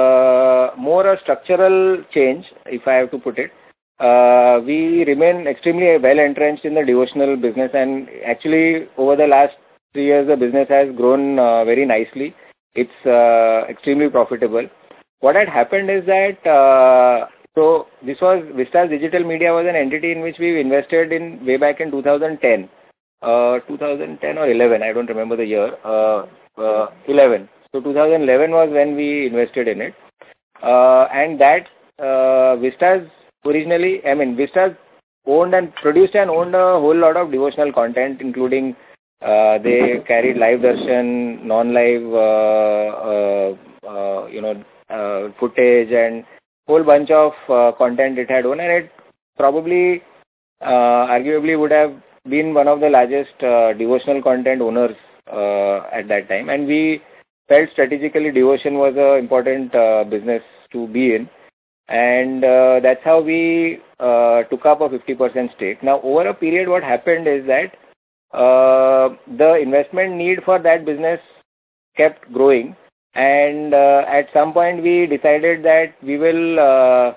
uh, more a structural change, if I have to put it. Uh, we remain extremely well entrenched in the devotional business, and actually over the last three years the business has grown uh, very nicely. It's uh, extremely profitable. What had happened is that uh, so this was Vistas Digital Media was an entity in which we invested in way back in two thousand ten, uh, two thousand ten or eleven, I don't remember the year, uh, uh, eleven. So two thousand eleven was when we invested in it, uh, and that uh, Vistas originally, I mean Vistas owned and produced and owned a whole lot of devotional content, including uh, they carried live darshan, non-live, uh, uh, uh, you know, uh, footage and whole bunch of uh, content it had owned, and it probably, uh, arguably would have been one of the largest uh, devotional content owners uh, at that time, and we felt strategically devotion was an important uh, business to be in, and uh, that's how we uh, took up a fifty percent stake. Now, over a period, what happened is that uh, the investment need for that business kept growing, and uh, at some point we decided that we will uh,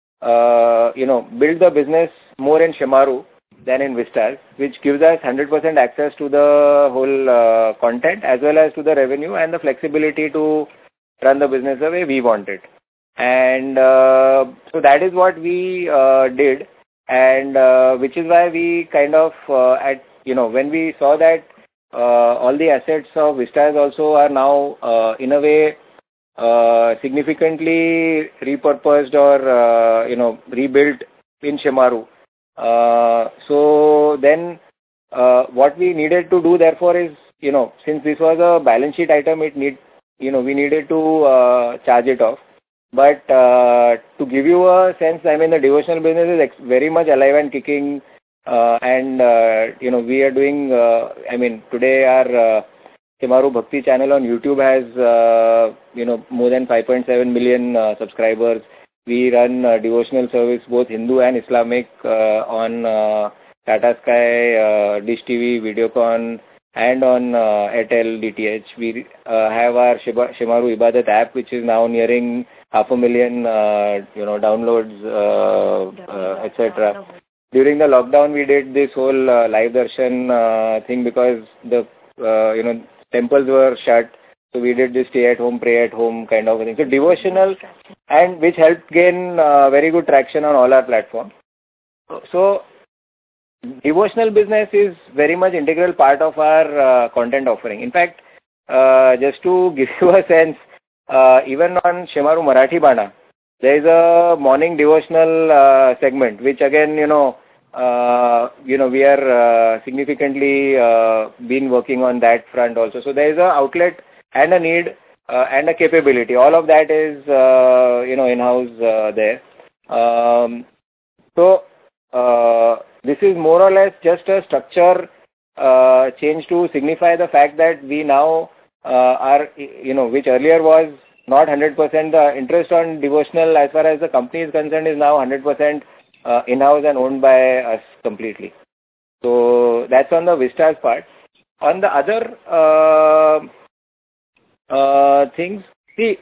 uh, you know build the business more in Shemaroo than in Vistas, which gives us one hundred percent access to the whole uh, content as well as to the revenue and the flexibility to run the business the way we want it. And uh, so that is what we uh, did, and uh, which is why we kind of uh, at you know when we saw that Uh, all the assets of Vistas also are now, uh, in a way, uh, significantly repurposed or, uh, you know, rebuilt in Shemaroo. Uh, so then, uh, what we needed to do, therefore, is, you know, since this was a balance sheet item, it need, you know, we needed to uh, charge it off. But uh, to give you a sense, I mean, the devotional business is ex- very much alive and kicking. Uh, and, uh, you know, we are doing, uh, I mean, today our uh, Shemaroo Bhakti channel on YouTube has, uh, you know, more than five point seven million uh, subscribers. We run uh, devotional service, both Hindu and Islamic, uh, on uh, Tata Sky, uh, Dish T V, Videocon, and on uh, Airtel D T H. We uh, have our Shemaroo Ibadat app, which is now nearing half a million, uh, you know, downloads, uh, uh, et cetera. During the lockdown, we did this whole uh, live darshan uh, thing because the uh, you know temples were shut, so we did this stay at home, pray at home kind of thing. So devotional, and which helped gain uh, very good traction on all our platforms. So devotional business is very much integral part of our uh, content offering. In fact, uh, just to give you a sense, uh, even on Shemaroo Marathi Bana, there is a morning devotional uh, segment, which again, you know, uh, you know, we are uh, significantly uh, been working on that front also. So there is a outlet and a need uh, and a capability. All of that is, uh, you know, in-house uh, there. Um, so uh, this is more or less just a structure uh, change to signify the fact that we now uh, are, you know, which earlier was not one hundred percent uh, interest on devotional as far as the company is concerned is now one hundred percent uh, in-house and owned by us completely. So that's on the Vistas part. On the other uh, uh, things, see,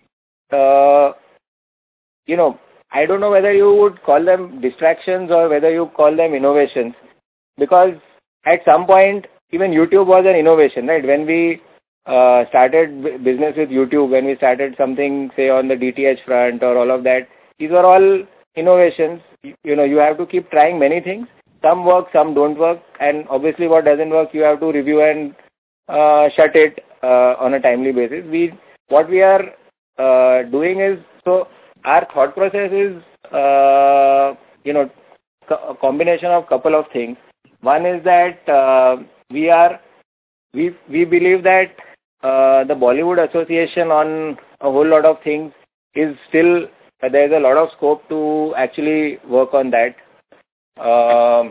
uh, you know, I don't know whether you would call them distractions or whether you call them innovations, because at some point, even YouTube was an innovation, right? When we uh, started b- business with YouTube, when we started something, say, on the D T H front or all of that, these were all innovations. You, you know, you have to keep trying many things. Some work, some don't work. And obviously what doesn't work, you have to review and uh, shut it uh, on a timely basis. We, what we are uh, doing is, so our thought process is, uh, you know, a combination of couple of things. One is that uh, we are we we believe that uh, the Bollywood Association on a whole lot of things is still uh, there is a lot of scope to actually work on that, uh,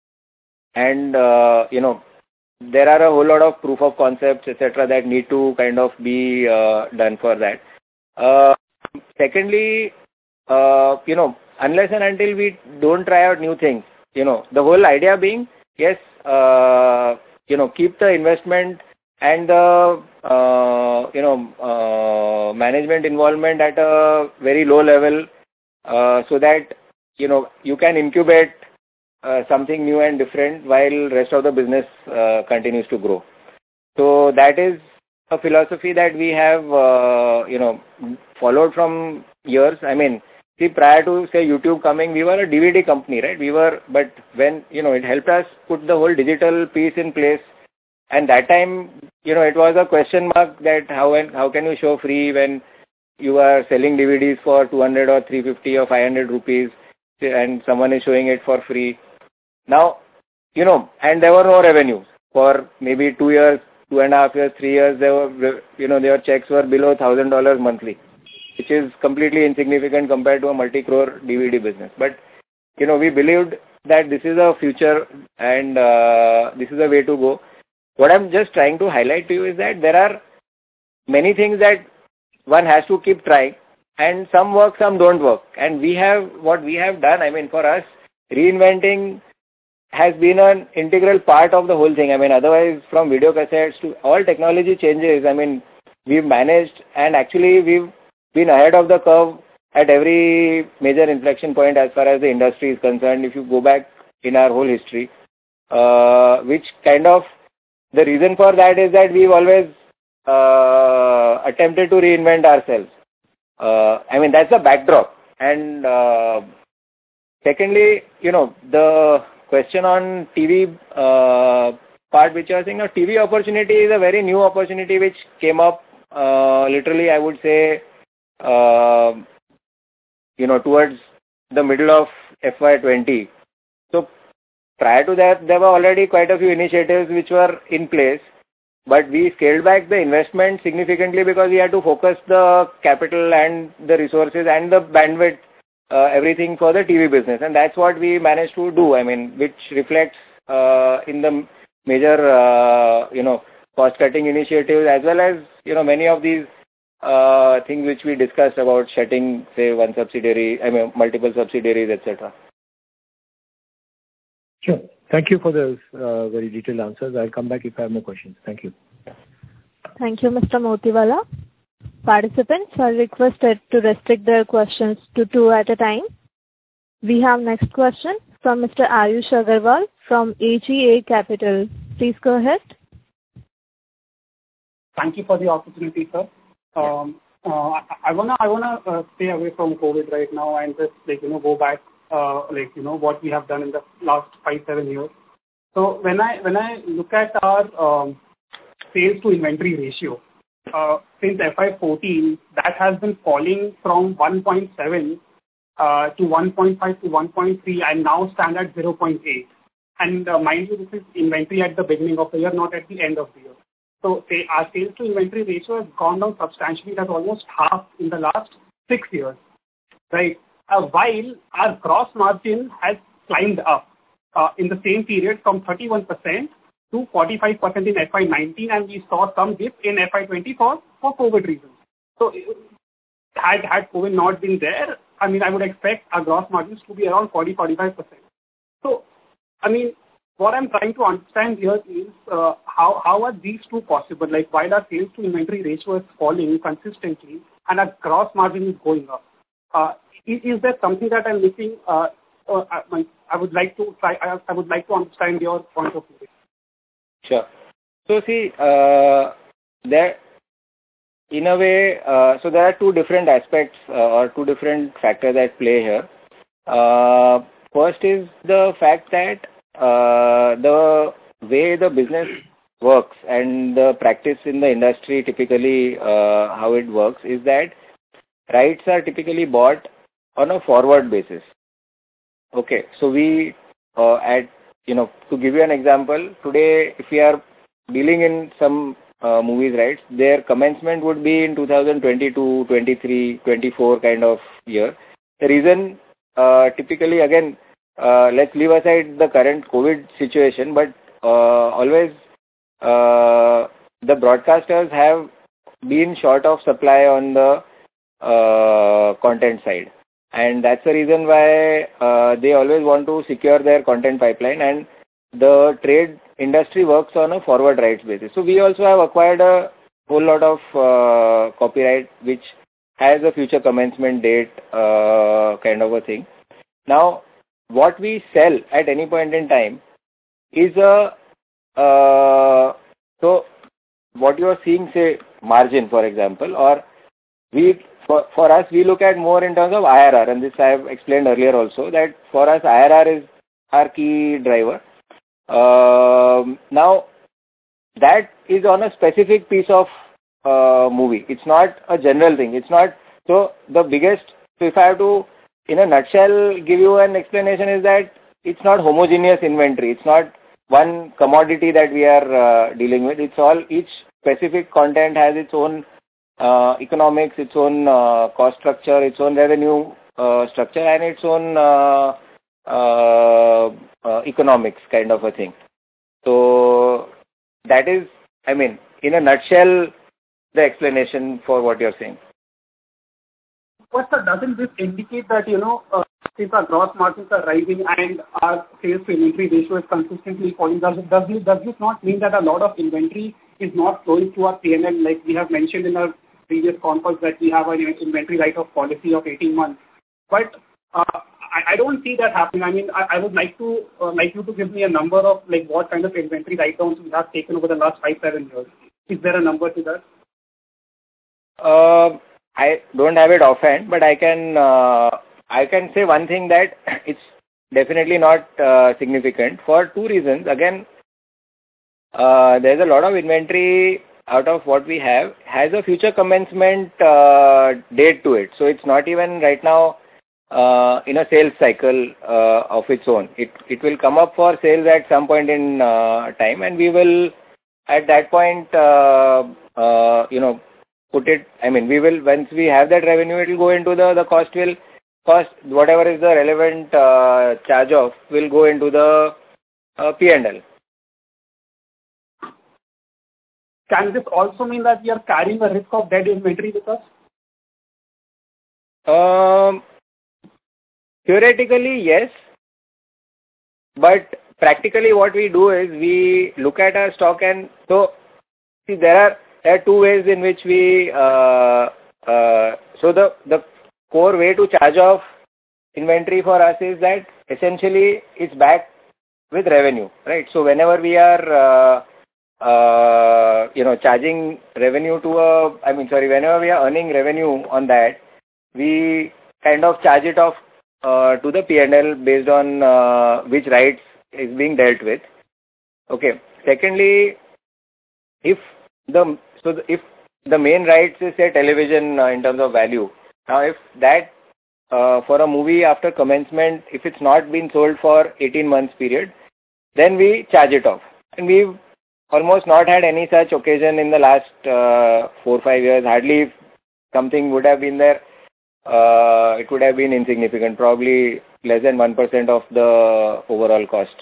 and uh, you know there are a whole lot of proof of concepts et cetera that need to kind of be uh, done for that. Uh, secondly, uh, you know. Unless and until we don't try out new things, you know, the whole idea being, yes, uh, you know, keep the investment and the, uh, you know, uh, management involvement at a very low level uh, so that, you know, you can incubate uh, something new and different while rest of the business uh, continues to grow. So that is a philosophy that we have, uh, you know, followed from years. I mean, see, prior to, say, YouTube coming, we were a D V D company, right? We were, but when, you know, it helped us put the whole digital piece in place. And that time, you know, it was a question mark that how and how can you show free when you are selling D V Ds for two hundred or three fifty or five hundred rupees and someone is showing it for free. Now, you know, and there were no revenues for maybe two years, two and a half years, three years, there were, you know, their checks were below one thousand dollars monthly, which is completely insignificant compared to a multi-crore D V D business. But, you know, we believed that this is a future and uh, this is a way to go. What I'm just trying to highlight to you is that there are many things that one has to keep trying, and some work, some don't work. And we have, what we have done, I mean, for us, reinventing has been an integral part of the whole thing. I mean, otherwise, from video cassettes to all technology changes, I mean, we've managed, and actually we've been ahead of the curve at every major inflection point as far as the industry is concerned, if you go back in our whole history, uh, which kind of, the reason for that is that we've always uh, attempted to reinvent ourselves. Uh, I mean, that's the backdrop. And uh, secondly, you know, the question on T V uh, part which you are saying, now T V opportunity is a very new opportunity which came up uh, literally, I would say, uh, you know, towards the middle of F Y twenty. So prior to that, there were already quite a few initiatives which were in place, but we scaled back the investment significantly because we had to focus the capital and the resources and the bandwidth, uh, everything for the T V business. And that's what we managed to do, I mean, which reflects uh, in the major, uh, you know, cost-cutting initiatives, as well as, you know, many of these uh, things which we discussed about shutting, say, one subsidiary, I mean, multiple subsidiaries, et cetera. Sure. Thank you for those uh, very detailed answers. I'll come back if I have more questions. Thank you. Thank you, Mister Motiwala. Participants are requested to restrict their questions to two at a time. We have next question from Mister Ayush Agarwal from A G A Capital. Please go ahead. Thank you for the opportunity, sir. Um, uh, I, I wanna I wanna uh, stay away from COVID right now and just like you know go back uh, like you know what we have done in the last five seven years. So when I when I look at our um, sales to inventory ratio uh, since F Y fourteen, that has been falling from one point seven uh, to one point five to one point three and now stand at zero point eight. And uh, mind you, this is inventory at the beginning of the year, not at the end of the year. So say our sales to inventory ratio has gone down substantially. It has almost half in the last six years, right? Uh, while our gross margin has climbed up uh, in the same period from thirty-one percent to forty-five percent in F Y nineteen, and we saw some dip in F Y twenty for, for COVID reasons. So had, had COVID not been there, I mean, I would expect our gross margins to be around forty to forty-five percent. So, I mean, what I'm trying to understand here is uh, how, how are these two possible? Like, why our sales to inventory ratio is falling consistently and our gross margin is going up? Uh, is, is there something that I'm missing? Uh, uh, I, I would like to try. I, I would like to understand your point of view. Sure. So see, uh, there, in a way, uh, so there are two different aspects uh, or two different factors at play here. Uh, first is the fact that uh, the way the business works and the practice in the industry typically uh, how it works is that rights are typically bought on a forward basis. Okay, so we uh, at you know to give you an example, today if we are dealing in some uh, movies rights, their commencement would be in two thousand twenty-two, twenty-three, twenty-four kind of year. The reason uh, typically again uh, let's leave aside the current COVID situation, but uh, always uh, the broadcasters have been short of supply on the uh, content side. And that's the reason why uh, they always want to secure their content pipeline, and the trade industry works on a forward rights basis. So we also have acquired a whole lot of uh, copyright which has a future commencement date uh, kind of a thing. Now, what we sell at any point in time is a, uh, so what you are seeing, say, margin for example, or we For, for us, we look at more in terms of I R R, and this I have explained earlier also, that for us I R R is our key driver. Um, now, that is on a specific piece of uh, movie. It's not a general thing. It's not, so the biggest, so if I have to, in a nutshell, give you an explanation is that it's not homogeneous inventory. It's not one commodity that we are uh, dealing with. It's all, each specific content has its own Uh, economics, its own uh, cost structure, its own revenue uh, structure, and its own uh, uh, uh, economics kind of a thing. So that is, I mean, in a nutshell, the explanation for what you're saying. But sir, doesn't this indicate that, you know, uh, since our gross margins are rising and our sales to inventory ratio is consistently falling, does, does, this, does this not mean that a lot of inventory is not flowing through our P and L, like we have mentioned in our previous conference that we have an inventory write-off policy of eighteen months. But uh, I, I don't see that happening. I mean, I, I would like to uh, like you to give me a number of like what kind of inventory write-downs we have taken over the last five, seven years. Is there a number to that? Uh, I don't have it offhand, but I can uh, I can say one thing, that it's definitely not uh, significant for two reasons. Again, uh, there's a lot of inventory out of what we have has a future commencement uh, date to it. So it's not even right now uh, in a sales cycle uh, of its own. It it will come up for sales at some point in uh, time, and we will at that point uh, uh, you know put it. I mean, we will, once we have that revenue, it will go into the the cost will cost whatever is the relevant uh, charge off will go into the uh, P and L. Can this also mean that we are carrying a risk of dead inventory with us? Um, theoretically, yes. But practically what we do is we look at our stock, and so see there are there are two ways in which we uh, uh, so the the core way to charge off inventory for us is that essentially it's back with revenue, right? So whenever we are uh, Uh, you know, charging revenue to a, I mean, sorry, whenever we are earning revenue on that, we kind of charge it off uh, to the P and L based on uh, which rights is being dealt with. Okay. Secondly, if the, so the, if the main rights is, say, television uh, in terms of value, now if that, uh, for a movie after commencement, if it's not been sold for eighteen months period, then we charge it off. And we've almost not had any such occasion in the last uh, four, five years. Hardly if something would have been there, uh, it would have been insignificant, probably less than one percent of the overall cost.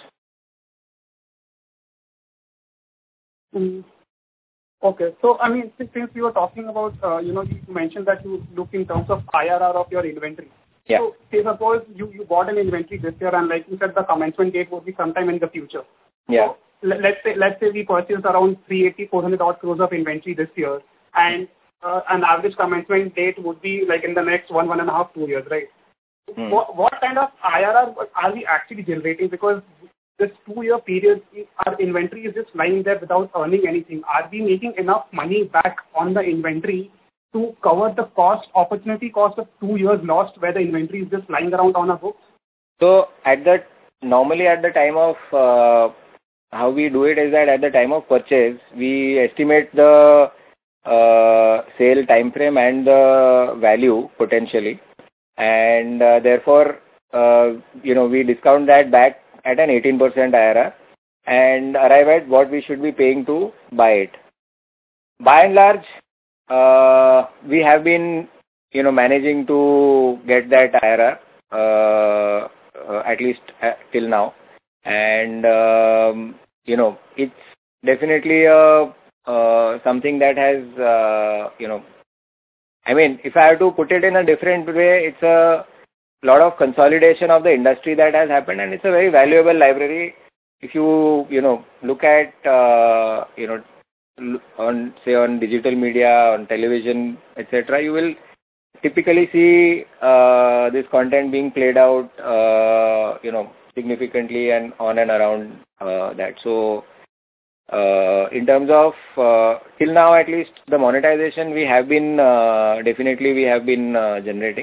Mm. Okay. So, I mean, since, since you were talking about, uh, you know, you mentioned that you look in terms of I R R of your inventory. Yeah. So, say suppose you, you bought an inventory this year, and like you said, the commencement date would be sometime in the future. Yeah. So, let's say let's say we purchased around three eighty, four hundred odd crores of inventory this year, and uh, an average commencement date would be like in the next one one and a half two years, right? Hmm. What, what kind of I R R are we actually generating? Because this two-year period, our inventory is just lying there without earning anything. Are we making enough money back on the inventory to cover the cost, opportunity cost of two years lost where the inventory is just lying around on our books? So at the normally at the time of uh, how we do it is that at the time of purchase we estimate the uh, sale time frame and the value potentially, and uh, therefore uh, you know we discount that back at an eighteen percent I R R and arrive at what we should be paying to buy it. By and large, uh, we have been you know managing to get that I R R uh, uh, at least uh, till now, and um, you know it's definitely a uh, something that has uh, you know I mean if I have to put it in a different way, it's a lot of consolidation of the industry that has happened, and it's a very valuable library. If you you know look at uh, you know on say on digital media, on television, et cetera, you will typically see uh, this content being played out uh, you know significantly and on and around uh, that. So uh, in terms of uh, till now at least the monetization we have been uh, definitely we have been uh, generating.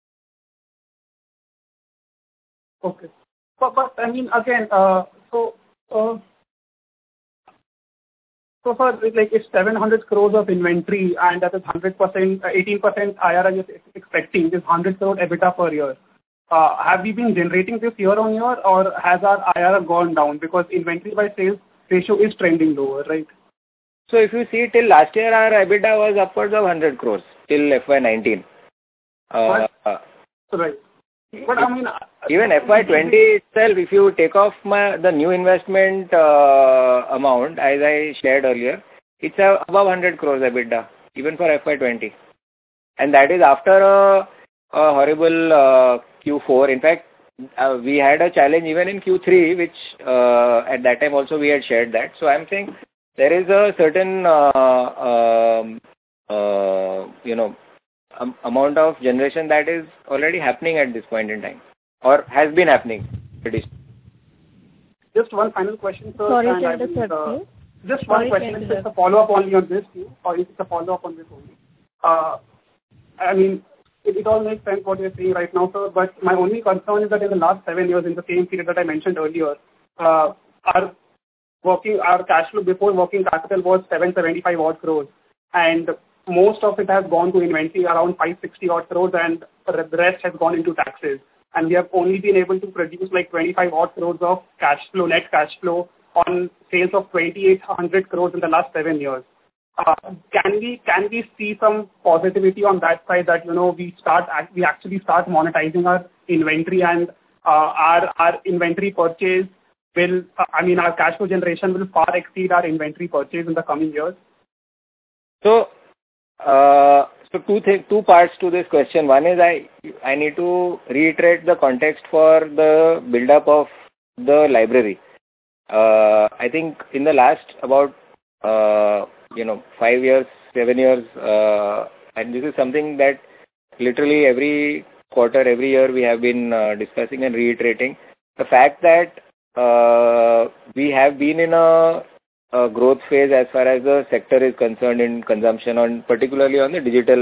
Okay. But, but I mean, again, uh, so, uh, so far, like, it's seven hundred crores of inventory and that is one hundred percent, eighteen percent I R R is expecting, is one hundred crore EBITDA per year. Uh, have we been generating this year on year, or has our I R R gone down? Because inventory by sales ratio is trending lower, right? So if you see till last year, our EBITDA was upwards of one hundred crores till F Y nineteen. Uh, right. But I mean, even F Y twenty itself, if you take off my the new investment uh, amount, as I shared earlier, it's uh, above one hundred crores EBITDA, even for F Y twenty. And that is after a, a horrible uh, Q four. In fact, uh, we had a challenge even in Q three, which uh, at that time also we had shared that. So I'm saying there is a certain, uh, um, uh, you know, Um, amount of generation that is already happening at this point in time, or has been happening. Just one final question, sir. Sorry and to I will, interrupt uh, you. Just Sorry one question. to It's a follow-up only on this, or is it a follow-up on this only? Uh, I mean, it, it all makes sense what you're saying right now, sir. But my only concern is that in the last seven years, in the same period that I mentioned earlier, uh, our working, our cash flow before working capital was seven seventy-five odd crores, and most of it has gone to inventory, around five sixty odd crores, and the rest has gone into taxes. And we have only been able to produce like twenty-five odd crores of cash flow, net cash flow on sales of twenty-eight hundred crores in the last seven years. Uh, can we can we see some positivity on that side, that you know we start we actually start monetizing our inventory, and uh, our our inventory purchase will uh, I mean our cash flow generation will far exceed our inventory purchase in the coming years? So. Uh, so two th- two parts to this question. One is I I need to reiterate the context for the build-up of the library. Uh, I think in the last about uh, you know five years, seven years, uh, and this is something that literally every quarter, every year we have been uh, discussing and reiterating the fact that uh, we have been in a Uh, growth phase as far as the sector is concerned in consumption, on particularly on the digital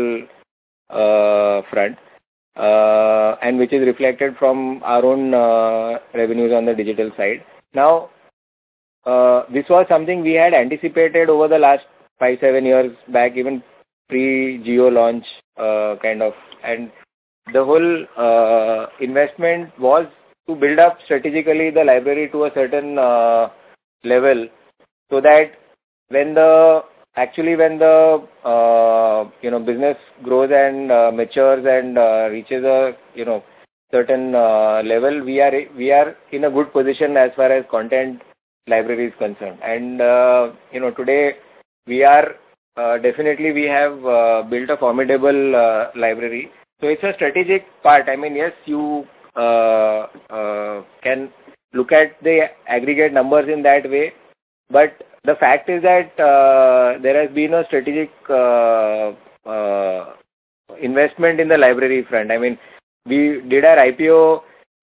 uh, front, uh, and which is reflected from our own uh, revenues on the digital side. Now, uh, this was something we had anticipated over the last five, seven years back, even pre-Jio launch uh, kind of, and the whole uh, investment was to build up strategically the library to a certain uh, level, so that when the actually when the uh, you know business grows and uh, matures and uh, reaches a you know certain uh, level, we are we are in a good position as far as content library is concerned. And uh, you know today we are uh, definitely we have uh, built a formidable uh, library. So it's a strategic part. I mean, yes, you uh, uh, can look at the aggregate numbers in that way. But the fact is that uh, there has been a strategic uh, uh, investment in the library front. I mean, we did our I P O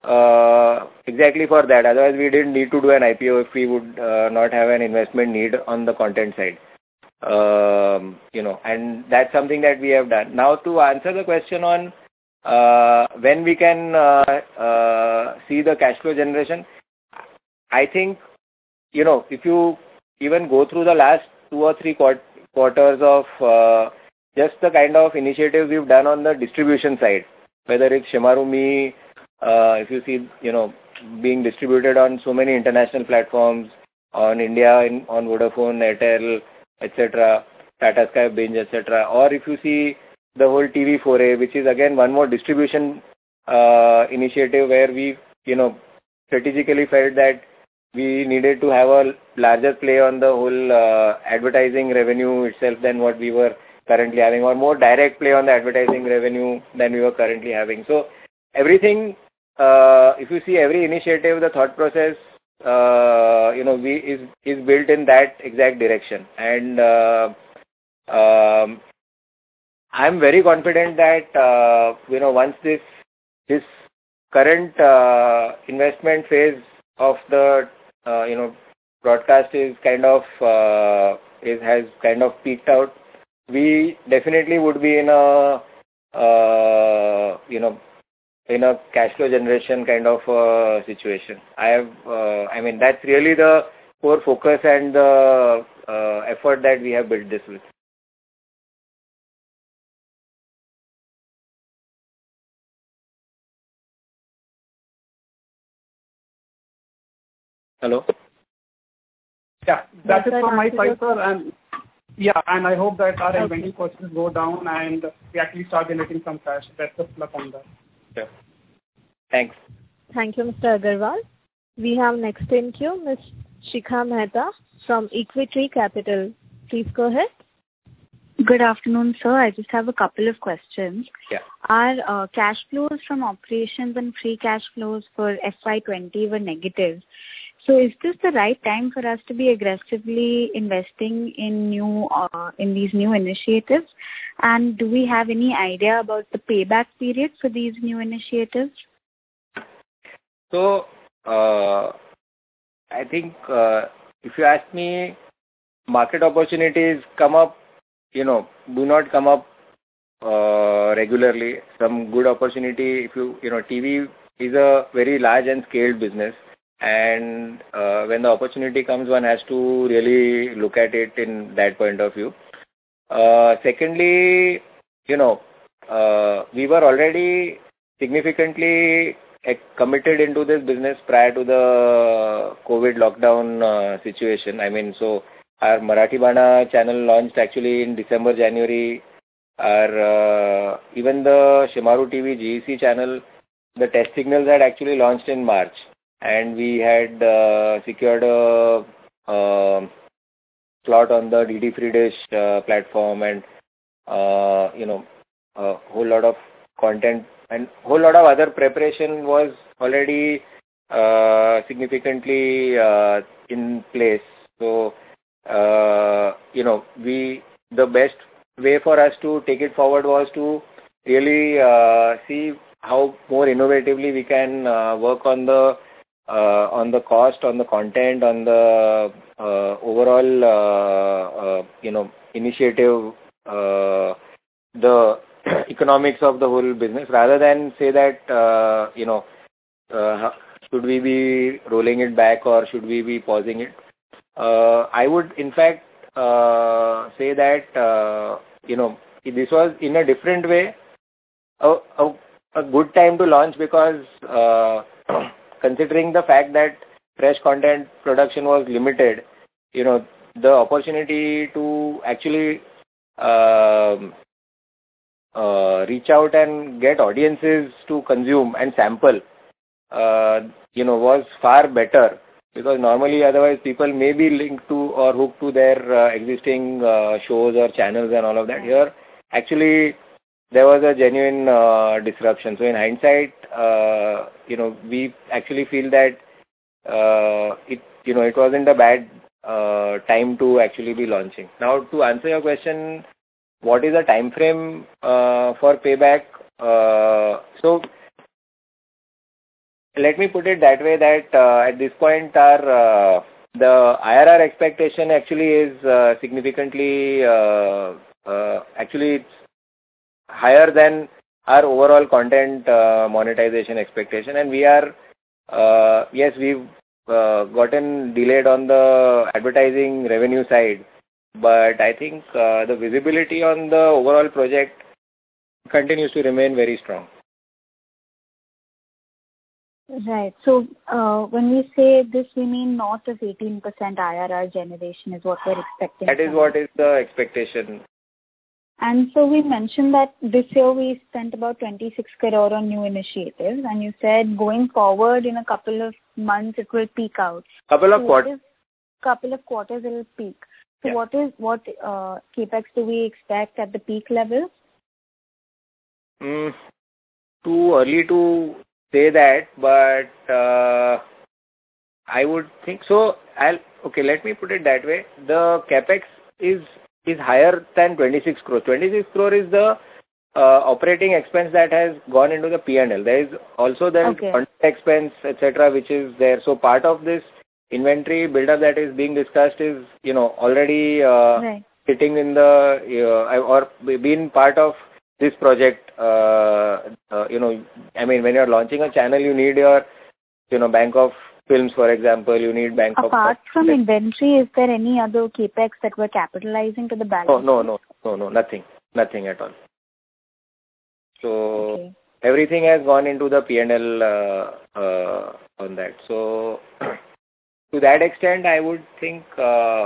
uh, exactly for that. Otherwise, we didn't need to do an I P O if we would uh, not have an investment need on the content side. Um, you know, and that's something that we have done. Now, to answer the question on uh, when we can uh, uh, see the cash flow generation, I think, you know, if you even go through the last two or three quart- quarters of uh, just the kind of initiatives we've done on the distribution side, whether it's Shemaroo Me, uh, if you see, you know, being distributed on so many international platforms, on India, in, on Vodafone, Airtel, et cetera, Tata Sky, Binge, et cetera. Or if you see the whole T V foray, which is again one more distribution uh, initiative where we, you know, strategically felt that we needed to have a larger play on the whole uh, advertising revenue itself than what we were currently having, or more direct play on the advertising revenue than we were currently having. So everything, uh, if you see every initiative, the thought process, uh, you know, we is is built in that exact direction. And uh, um, I'm very confident that uh, you know, once this this current uh, investment phase of the uh, you know, broadcast is kind of uh, is has kind of peaked out, we definitely would be in a uh, you know, in a cash flow generation kind of uh, situation. I have uh, I mean, that's really the core focus and the uh, effort that we have built this with. Hello? Yeah, that's Yes, it from I my answered side, your sir. And yeah, and I hope that our Okay. inventory costs go down and we actually start generating some cash. Best of luck on that. Yeah. Thanks. Thank you, Mister Agarwal. We have next in queue Miz Shikha Mehta from Equity Capital. Please go ahead. Good afternoon, sir. I just have a couple of questions. Yeah. Our uh, cash flows from operations and free cash flows for F Y twenty were negative. So is this the right time for us to be aggressively investing in new uh, in these new initiatives? And do we have any idea about the payback period for these new initiatives? So, uh, I think uh, if you ask me, market opportunities come up, you know, do not come up uh, regularly. Some good opportunity, if you, you know, T V is a very large and scaled business. And uh, when the opportunity comes, one has to really look at it in that point of view. Uh, secondly, you know, uh, we were already significantly committed into this business prior to the COVID lockdown uh, situation. I mean, so our Marathi Bana channel launched actually in December, January. Our uh, even the Shemaroo T V G E C channel, the test signals had actually launched in March, and we had uh, secured a uh, slot on the D D Free Dish uh, platform, and uh, you know, a whole lot of content and whole lot of other preparation was already uh, significantly uh, in place. So uh, you know, we the best way for us to take it forward was to really uh, see how more innovatively we can uh, work on the uh, on the cost, on the content, on the uh, overall uh, uh, you know, initiative, uh, the economics of the whole business, rather than say that uh, you know, uh, should we be rolling it back or should we be pausing it. Uh, I would in fact uh, say that uh, you know, this was in a different way a, a, a good time to launch, because uh, considering the fact that fresh content production was limited, you know, the opportunity to actually uh, uh, reach out and get audiences to consume and sample, uh, you know, was far better. Because normally otherwise people may be linked to or hooked to their uh, existing uh, shows or channels and all of that. Here, actually, there was a genuine uh, disruption. So in hindsight, uh, you know, we actually feel that uh, it, you know, it wasn't a bad uh, time to actually be launching. Now, to answer your question, what is the time frame uh, for payback? Uh, so let me put it that way, that uh, at this point our uh, the I R R expectation actually is uh, significantly uh, uh, actually it's higher than our overall content uh, monetization expectation, and we are uh, yes we've uh, gotten delayed on the advertising revenue side, but I think uh, the visibility on the overall project continues to remain very strong. Right. So uh, when we say this, we mean north of eighteen percent I R R generation is what we're expecting. That is from what it. is the expectation. And so we mentioned that this year we spent about twenty-six crore on new initiatives, and you said going forward in a couple of months it will peak out. Couple of so quarters. Couple of quarters it will peak. So Yeah. what is what uh, capex do we expect at the peak level? Mm, too early to say that, but uh, I would think so. I'll okay. Let me put it that way. The capex is is higher than twenty-six crore. twenty-six crore is the uh, operating expense that has gone into the P and L. There is also the Okay. content expense, et cetera, which is there. So part of this inventory buildup that is being discussed is, you know, already uh, Right. sitting in the uh, or been part of this project. Uh, uh, you know, I mean, when you're launching a channel, you need your, you know, bank of films, for example. You need bank of. Apart from inventory, is there any other capex that we're capitalizing to the balance? No, no, no, no, no, nothing, nothing at all. So Okay. everything has gone into the P and L uh, uh, on that. So to that extent, I would think uh,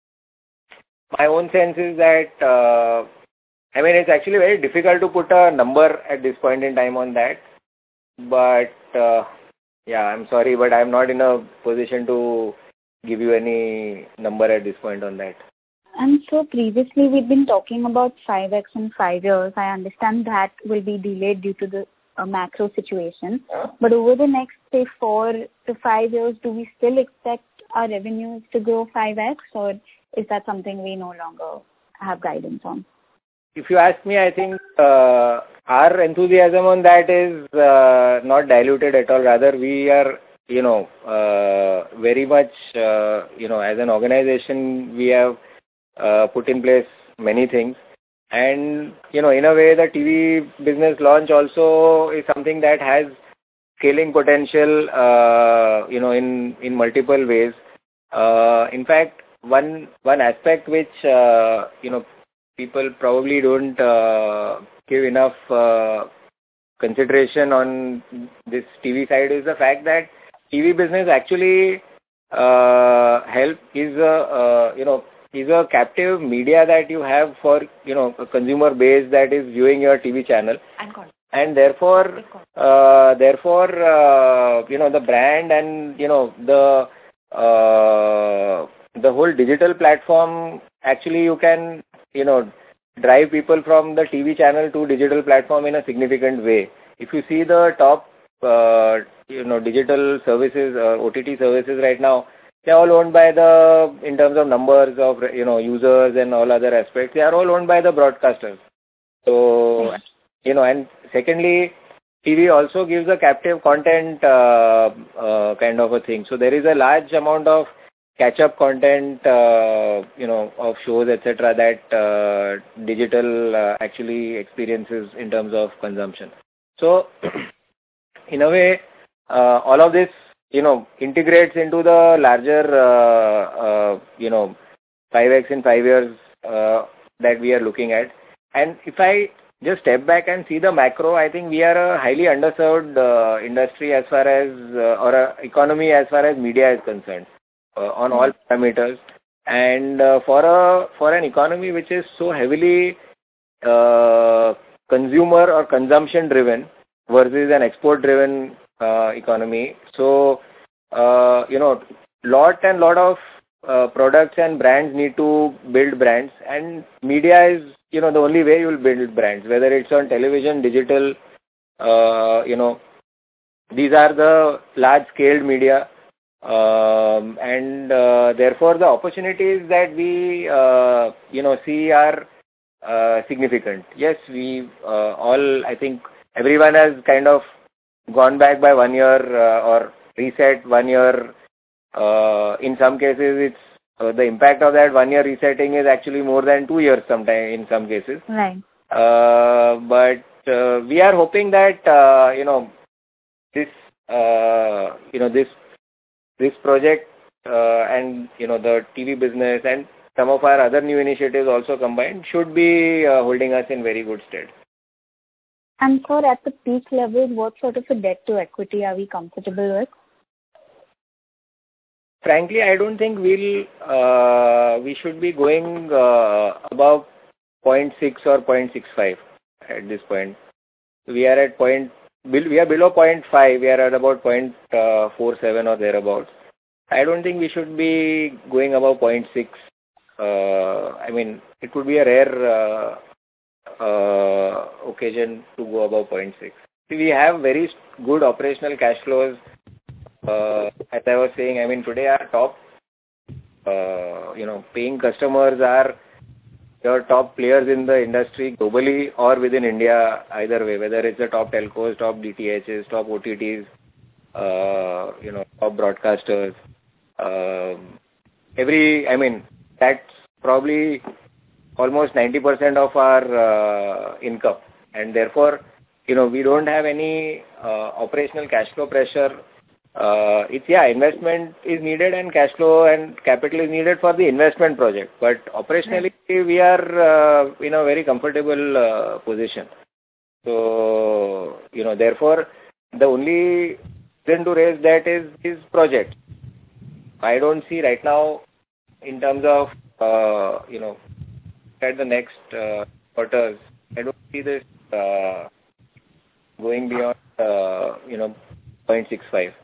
my own sense is that uh, I mean it's actually very difficult to put a number at this point in time on that. But uh, yeah, I'm sorry, but I'm not in a position to give you any number at this point on that. And so previously we've been talking about five x in five years. I understand that will be delayed due to the uh, macro situation. But over the next, say, four to five years, do we still expect our revenues to grow five x, or is that something we no longer have guidance on? If you ask me, I think uh, our enthusiasm on that is uh, not diluted at all. Rather, we are, you know, uh, very much, uh, you know, as an organization, we have uh, put in place many things. And, you know, in a way, the T V business launch also is something that has scaling potential, uh, you know, in, in multiple ways. Uh, in fact, one one aspect which, uh, you know, people probably don't uh, give enough uh, consideration on this T V side is the fact that T V business actually uh, help is a uh, you know is a captive media that you have for, you know, a consumer base that is viewing your T V channel, and therefore uh, therefore uh, you know, the brand and, you know, the uh, the whole digital platform, actually you can, you know, drive people from the T V channel to digital platform in a significant way. If you see the top, uh, you know, digital services, uh, O T T services right now, they're all owned by the, in terms of numbers of, you know, users and all other aspects, they are all owned by the broadcasters. So, you know, and secondly, T V also gives a captive content uh, uh, kind of a thing. So there is a large amount of catch-up content, uh, you know, of shows, et cetera, that uh, digital uh, actually experiences in terms of consumption. So, in a way, uh, all of this, you know, integrates into the larger, uh, uh, you know, five x in five years uh, that we are looking at. And if I just step back and see the macro, I think we are a highly underserved uh, industry as far as, uh, or a economy as far as media is concerned. Uh, on all parameters, and uh, for a for an economy which is so heavily uh, consumer or consumption driven versus an export driven uh, economy, so uh, you know, lot and lot of uh, products and brands need to build brands, and media is, you know, the only way you will build brands, whether it's on television, digital, uh, you know, these are the large scaled media. Um, and uh, therefore the opportunities that we uh, you know see are uh, significant. Yes, we uh, all, I think everyone has kind of gone back by one year uh, or reset one year. Uh, in some cases, it's uh, the impact of that one year resetting is actually more than two years sometime in some cases. Right. Uh, but uh, we are hoping that uh, you know this uh, you know this this project uh, and you know the T V business and some of our other new initiatives also combined should be uh, holding us in very good stead. And sir, at the peak level, what sort of a debt to equity are we comfortable with? Frankly, I don't think we'll uh, we should be going uh, above zero point six or zero point six five at this point. We are at point we are below zero point five. We are at about zero point four seven or thereabouts. I don't think we should be going above zero point six. Uh, I mean, it would be a rare uh, uh, occasion to go above zero point six. We have very good operational cash flows. Uh, as I was saying, I mean, today our top, uh, you know, paying customers are your top players in the industry globally or within India, either way, whether it's the top telcos, top D T Hs, top O T Ts, uh, you know, top broadcasters. Uh, every, I mean, that's probably almost ninety percent of our uh, income. And therefore, you know, we don't have any uh, operational cash flow pressure. Uh, it's, yeah, investment is needed and cash flow and capital is needed for the investment project. But operationally, right, we are uh, in a very comfortable uh, position. So, you know, therefore, the only reason to raise debt is, is project. I don't see right now in terms of, uh, you know, at the next uh, quarters, I don't see this uh, going beyond, uh, you know, zero point six five.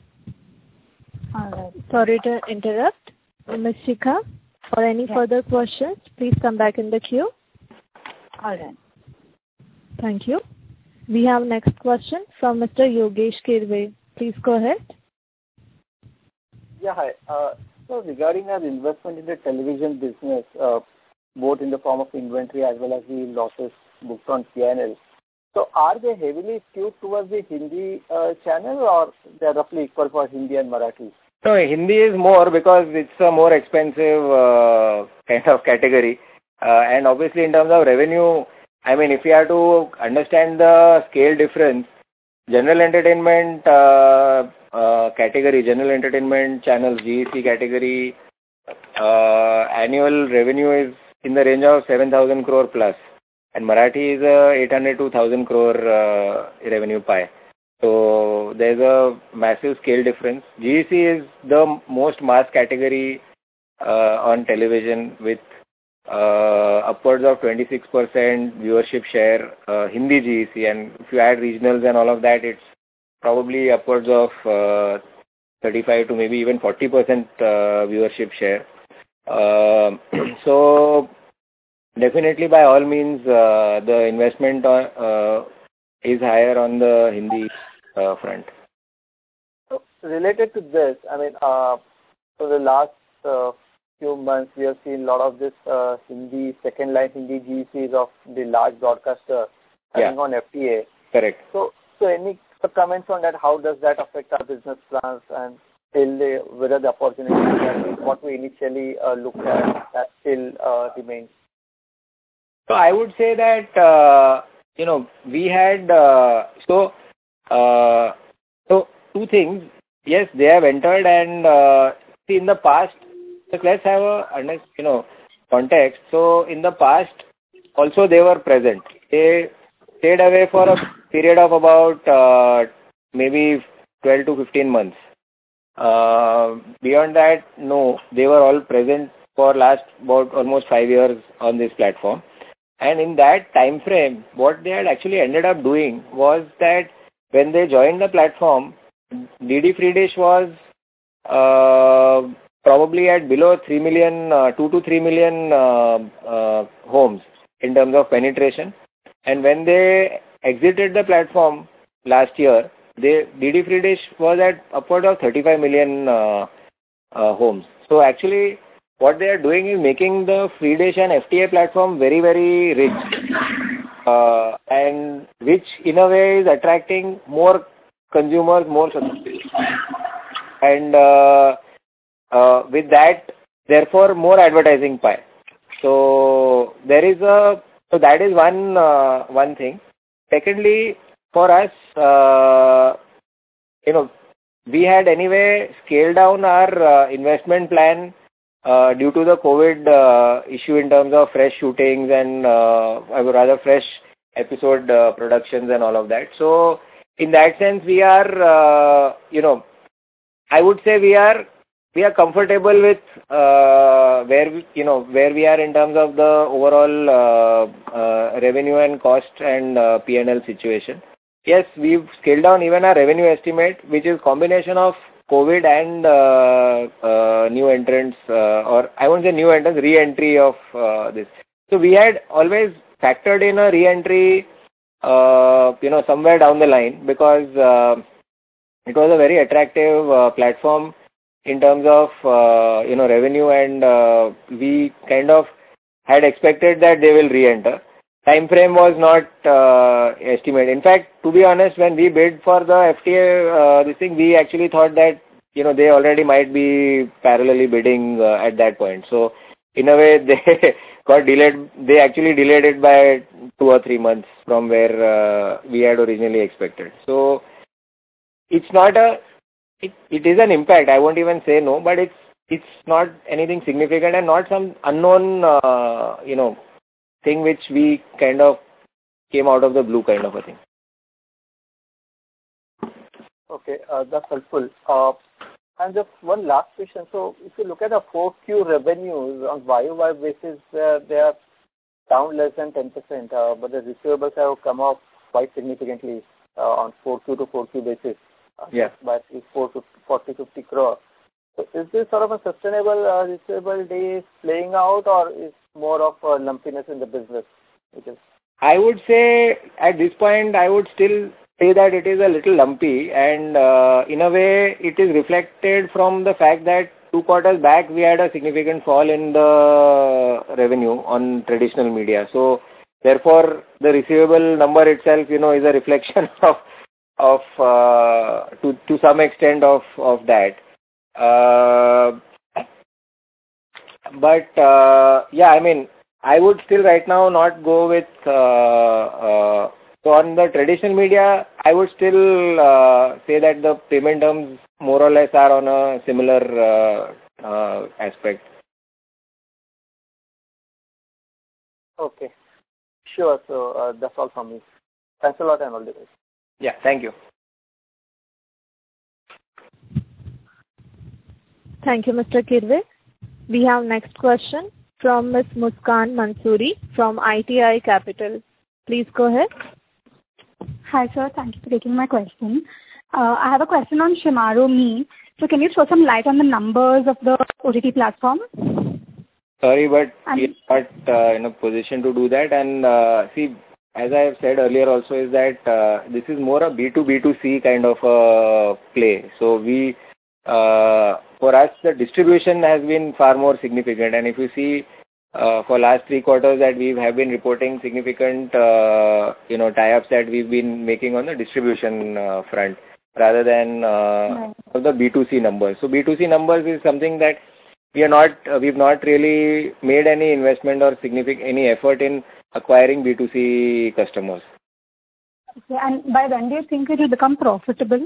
All right. Sorry to interrupt. Miz Shikha, for any yeah. further questions, please come back in the queue. All right. Thank you. We have next question from Mister Yogesh Kirve. Please go ahead. Yeah, hi. Uh, so regarding our investment in the television business, uh, both in the form of inventory as well as the losses booked on P and L, so are they heavily skewed towards the Hindi uh, channel or they are roughly equal for Hindi and Marathi? No, Hindi is more because it's a more expensive uh, kind of category. Uh, and obviously in terms of revenue, I mean, if you have to understand the scale difference, general entertainment uh, uh, category, general entertainment channels, G E C category, uh, annual revenue is in the range of seven thousand crore plus. And Marathi is a eight hundred to one thousand crore uh, revenue pie. So there's a massive scale difference. G E C is the most mass category uh, on television with uh, upwards of twenty-six percent viewership share, uh, Hindi G E C. And if you add regionals and all of that, it's probably upwards of uh, thirty-five to maybe even forty percent uh, viewership share. Uh, so definitely, by all means, uh, the investment on, uh, is higher on the Hindi uh, front. So related to this, I mean, uh, for the last uh, few months, we have seen a lot of this uh, Hindi, second line Hindi G E Cs of the large broadcaster having Yeah. on F T A. Correct. So, so any comments on that? How does that affect our business plans and still the, whether the opportunity and what we initially uh, looked at that still uh, remains? So I would say that, uh, you know, we had, uh, so, uh, so two things. Yes, they have entered and uh, see in the past, so let's have a, you know, context. So in the past, also they were present. They stayed away for a period of about uh, maybe twelve to fifteen months. Uh, beyond that, no, they were all present for last about almost five years on this platform. And in that time frame, what they had actually ended up doing was that when they joined the platform, D D Free Dish was uh, probably at below three million, uh, two to three million uh, uh, homes in terms of penetration. And when they exited the platform last year, they, D D Free Dish was at upward of thirty-five million uh, uh, homes. So actually, what they are doing is making the Free Dish and F T A platform very, very rich, uh, and which in a way is attracting more consumers more subscriptions. And uh, uh, with that, therefore, more advertising pie. So there is a so that is one uh, one thing. Secondly, for us, uh, you know, we had anyway scaled down our uh, investment plan uh, due to the COVID uh, issue in terms of fresh shootings and uh, I would rather fresh episode uh, productions and all of that. So in that sense, we are, uh, you know, I would say we are we are comfortable with uh, where we, you know where we are in terms of the overall uh, uh, revenue and cost and uh, P and L situation. Yes, we've scaled down even our revenue estimate, which is combination of COVID and uh, uh, new entrants, uh, or I won't say new entrants, re-entry of uh, this. So we had always factored in a re-entry, uh, you know, somewhere down the line because uh, it was a very attractive uh, platform in terms of, uh, you know, revenue, and uh, we kind of had expected that they will re-enter. Time frame was not uh, estimated. In fact, to be honest, when we bid for the F T A, uh, this thing, we actually thought that, you know, they already might be parallelly bidding uh, at that point. So, in a way, they got delayed. They actually delayed it by two or three months from where uh, we had originally expected. So, it's not a, it, it is an impact. I won't even say no, but it's it's not anything significant and not some unknown, uh, you know, thing which we kind of came out of the blue kind of a thing. Okay, uh, that's helpful. Uh, and just one last question. So if you look at the four Q revenues on Y O Y basis, uh, they are down less than ten percent, uh, but the receivables have come up quite significantly uh, on four Q to four Q basis. Uh, yeah. By at least forty, fifty crore. So is this sort of a sustainable uh, receivable days playing out, or is more of a lumpiness in the business? Because I would say at this point, I would still say that it is a little lumpy, and uh, in a way it is reflected from the fact that two quarters back we had a significant fall in the revenue on traditional media. So therefore the receivable number itself, you know, is a reflection of of uh, to to some extent of of that. Uh, but uh, yeah, I mean, I would still right now not go with uh, uh, so on the traditional media. I would still uh, say that the payment terms more or less are on a similar uh, uh, aspect. Okay, sure. So uh, that's all from me. Thanks a lot and all the best. Yeah, thank you. Thank you, Mister Kirve. We have next question from Miz Muskan Mansoori from I T I Capital. Please go ahead. Hi, sir. Thank you for taking my question. Uh, I have a question on Shemaroo Me. So can you throw some light on the numbers of the O T T platform? Sorry, but And we are not uh, in a position to do that. And uh, see, as I have said earlier also, is that uh, this is more a B two B two C kind of a play. So we, uh, for us, the distribution has been far more significant. And if you see, uh, for last three quarters that we have been reporting significant, uh, you know, tie-ups that we've been making on the distribution uh, front, rather than uh, right. the B two C numbers. So B two C numbers is something that we are not, uh, we've not really made any investment or significant any effort in acquiring B two C customers. Okay, and by when do you think it will become profitable?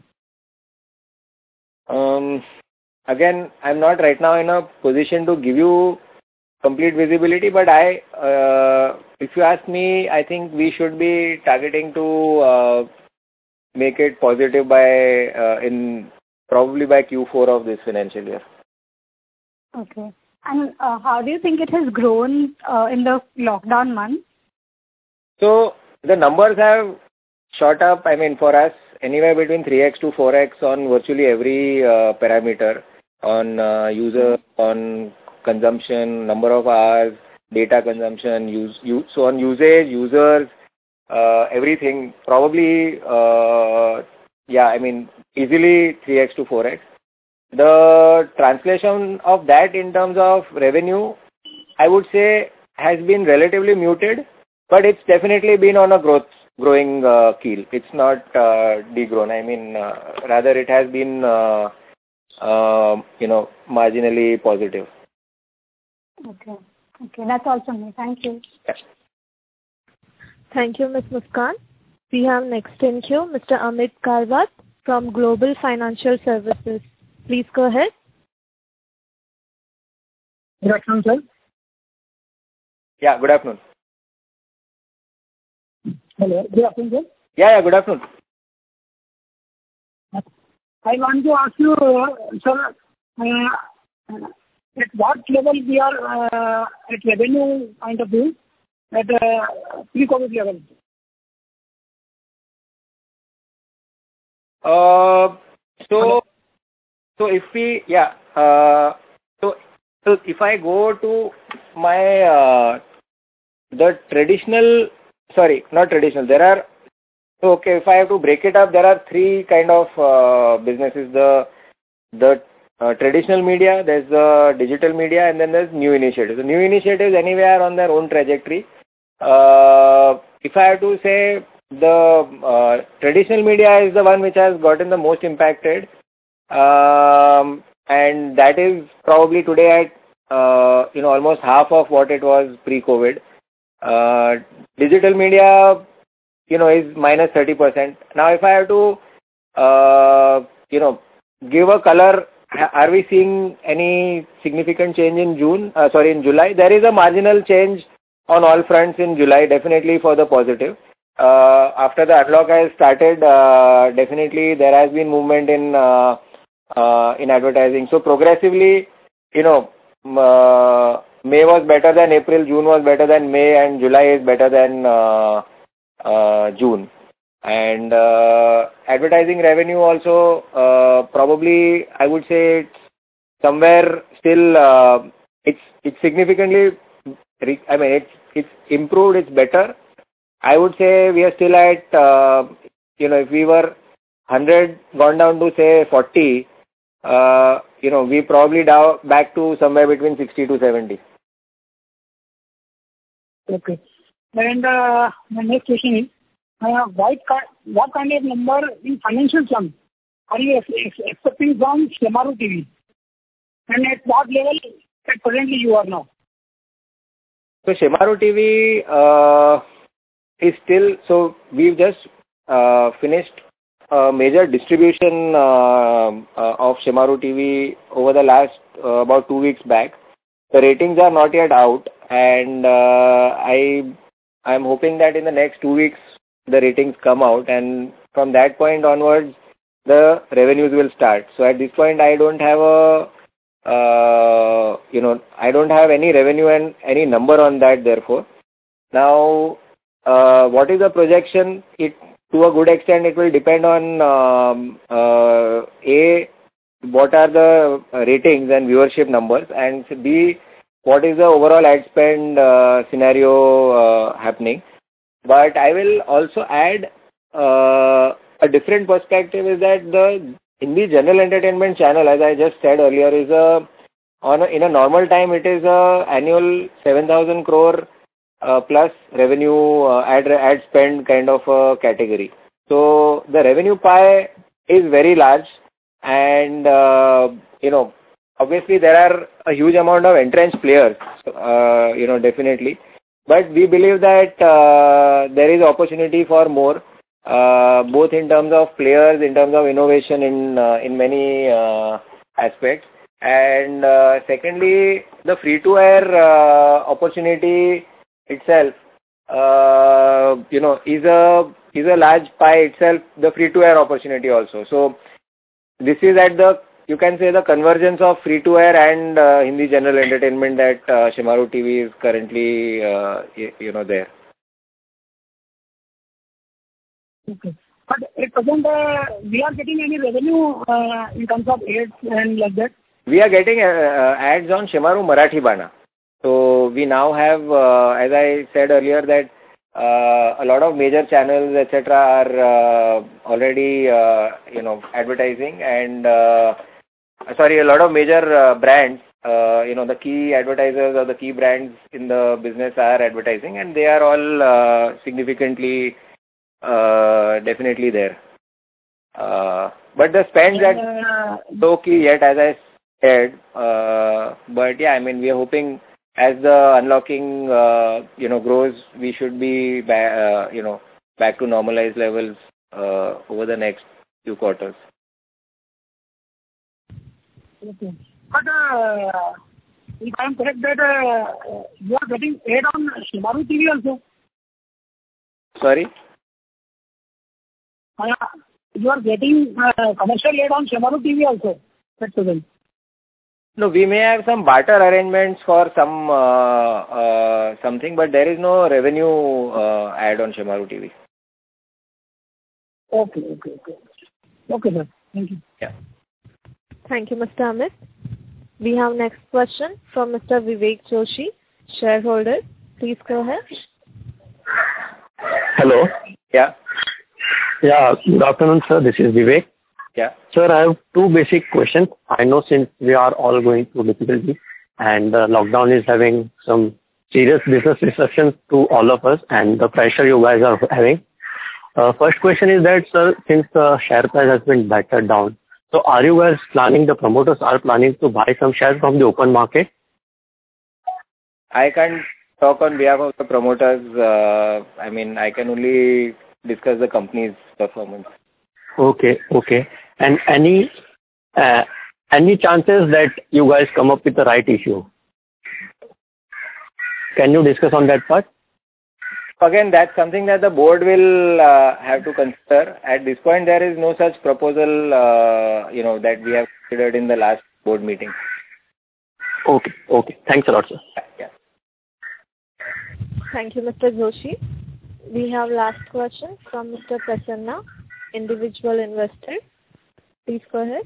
Um, again, I'm not right now in a position to give you complete visibility, but I, uh, if you ask me, I think we should be targeting to uh, make it positive by uh, in probably by Q four of this financial year. Okay. And uh, how do you think it has grown uh, in the lockdown months? So the numbers have shot up, I mean, for us, anywhere between three x to four x on virtually every uh, parameter, on uh, user, on consumption, number of hours, data consumption, use, use so on usage, users, uh, everything, probably, uh, yeah, I mean, easily three x to four x. The translation of that in terms of revenue, I would say, has been relatively muted, but it's definitely been on a growth growing uh, keel. It's not uh, degrown. I mean, uh, rather it has been, uh, uh, you know, marginally positive. Okay. Okay, that's all from me. Thank you. Yes. Thank you, Miz Muskan. We have next in queue Mister Amit Karwat from Global Financial Services. Please go ahead. Good afternoon, sir. Yeah, good afternoon. Hello. Good afternoon, sir. Yeah, yeah, good afternoon. I want to ask you, uh, sir, uh, at what level we are uh, at revenue point of view at uh, pre-COVID level? Uh, so, so if we, yeah, uh, so, so if I go to my, uh, the traditional, sorry, not traditional, there are, so okay, if I have to break it up, there are three kind of uh, businesses, the, the uh, traditional media, there's the digital media, and then there's new initiatives. The new initiatives anyway are on their own trajectory. Uh, if I have to say, the uh, traditional media is the one which has gotten the most impacted, um, and that is probably today at uh, you know almost half of what it was pre-COVID. Uh, digital media, you know, is minus thirty percent. Now, if I have to uh, you know give a color, are we seeing any significant change in June? Uh, sorry, in July? There is a marginal change on all fronts in July, definitely for the positive. Uh, after the unlock has started, uh, definitely there has been movement in uh, uh, in advertising. So progressively, you know, uh, May was better than April, June was better than May, and July is better than uh, uh, June. And uh, advertising revenue also, uh, probably I would say it's somewhere still uh, it's it's significantly. I mean, it's it's improved. It's better. I would say we are still at, uh, you know, if we were one hundred gone down to say forty, uh, you know, we probably down back to somewhere between sixty to seventy. Okay. And uh, my next question is, uh, what, what kind of number in financial terms are you expecting from Shemaroo T V? And at what level at presently you are now? So Shemaroo T V uh, is still, so we've just uh, finished a major distribution uh, uh, of Shemaroo T V over the last uh, about two weeks back. The ratings are not yet out, and uh, I I'm hoping that in the next two weeks the ratings come out, and from that point onwards the revenues will start. So at this point I don't have a uh, you know I don't have any revenue and any number on that. Therefore, now uh, what is the projection? It to a good extent it will depend on um, uh, a what are the ratings and viewership numbers, and b what is the overall ad spend uh, scenario uh, happening. But I will also add uh, a different perspective is that the Hindi general entertainment channel, as I just said earlier, is a on a, in a normal time it is a annual seven thousand crore uh, plus revenue uh, ad ad spend kind of a category. So the revenue pie is very large, and uh, you know obviously there are a huge amount of entrenched players, uh, you know definitely. But we believe that uh, there is opportunity for more, uh, both in terms of players, in terms of innovation in uh, in many uh, aspects, and uh, secondly, the free-to-air uh, opportunity itself, uh, you know, is a is a large pie itself. The free-to-air opportunity also. So this is at the you can say the convergence of free-to-air and uh, Hindi general entertainment that uh, Shemaroo T V is currently, uh, you, you know, there. Okay. But at present, uh, we are getting any revenue uh, in terms of ads and like that? We are getting uh, uh, ads on Shemaroo Marathi Bana. So we now have, uh, as I said earlier, that uh, a lot of major channels, et cetera, are uh, already, uh, you know, advertising, and uh, sorry, a lot of major uh, brands, uh, you know, the key advertisers or the key brands in the business are advertising, and they are all uh, significantly uh, definitely there. Uh, but the spends And, are low key yet, as I said. Uh, but yeah, I mean, we are hoping as the unlocking, uh, you know, grows, we should be, ba- uh, you know, back to normalized levels uh, over the next few quarters. Okay. But uh, if I am correct that uh, you are getting paid on Shemaroo T V also. Sorry? Uh, you are getting uh, commercial aid on Shemaroo T V also. That's the No, we may have some barter arrangements for some uh, uh, something, but there is no revenue uh, ad on Shemaroo T V. Okay, okay, okay. Okay, sir. Thank you. Yeah. Thank you, Mister Amit. We have next question from Mister Vivek Joshi, shareholder. Please go ahead. Hello. Yeah. Yeah. Good afternoon, sir. This is Vivek. Yeah. Sir, I have two basic questions. I know since we are all going through difficulty and uh, lockdown is having some serious business disruptions to all of us and the pressure you guys are having. Uh, first question is that, sir, since the share price has been battered down, so are you guys planning, the promoters are planning to buy some shares from the open market? I can't talk on behalf of the promoters. Uh, I mean, I can only discuss the company's performance. Okay, okay. And any uh, any chances that you guys come up with the right issue? Can you discuss on that part? Again, that's something that the board will uh, have to consider. At this point, there is no such proposal, uh, you know, that we have considered in the last board meeting. Okay, okay. Thanks a lot, sir. Yeah. Thank you, Mister Joshi. We have last question from Mister Prasanna, individual investor. Please go ahead.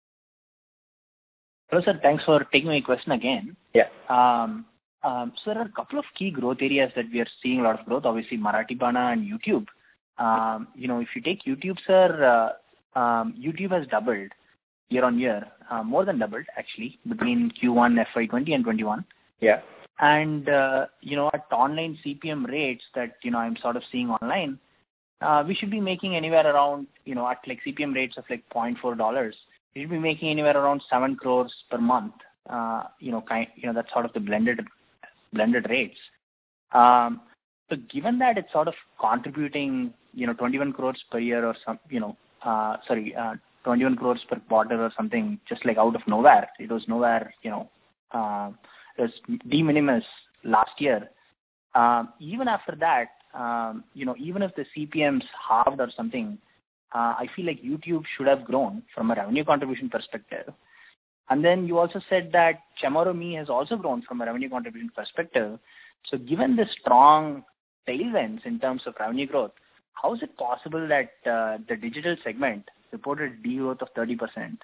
Hello, sir. Thanks for taking my question again. Yeah. Um, um, so there are a couple of key growth areas that we are seeing a lot of growth. Obviously, Marathi Bana and YouTube. Um, you know, if you take YouTube, sir, uh, um, YouTube has doubled year on year, uh, more than doubled actually between Q one F Y twenty and twenty-one. Yeah. And uh, you know, at online C P M rates that you know I'm sort of seeing online, uh, we should be making anywhere around you know at like C P M rates of like zero point four dollars. We should be making anywhere around seven crores per month. Uh, you know, kind you know that's sort of the blended blended rates. Um, so given that it's sort of contributing you know twenty-one crores per year or some you know uh, sorry uh, twenty-one crores per quarter or something just like out of nowhere. It was nowhere you know. Uh, It was de minimis last year. Um, even after that, um, you know, even if the C P Ms halved or something, uh, I feel like YouTube should have grown from a revenue contribution perspective. And then you also said that Shemaroo Me has also grown from a revenue contribution perspective. So given the strong tailwinds in terms of revenue growth, how is it possible that uh, the digital segment reported degrowth of thirty percent?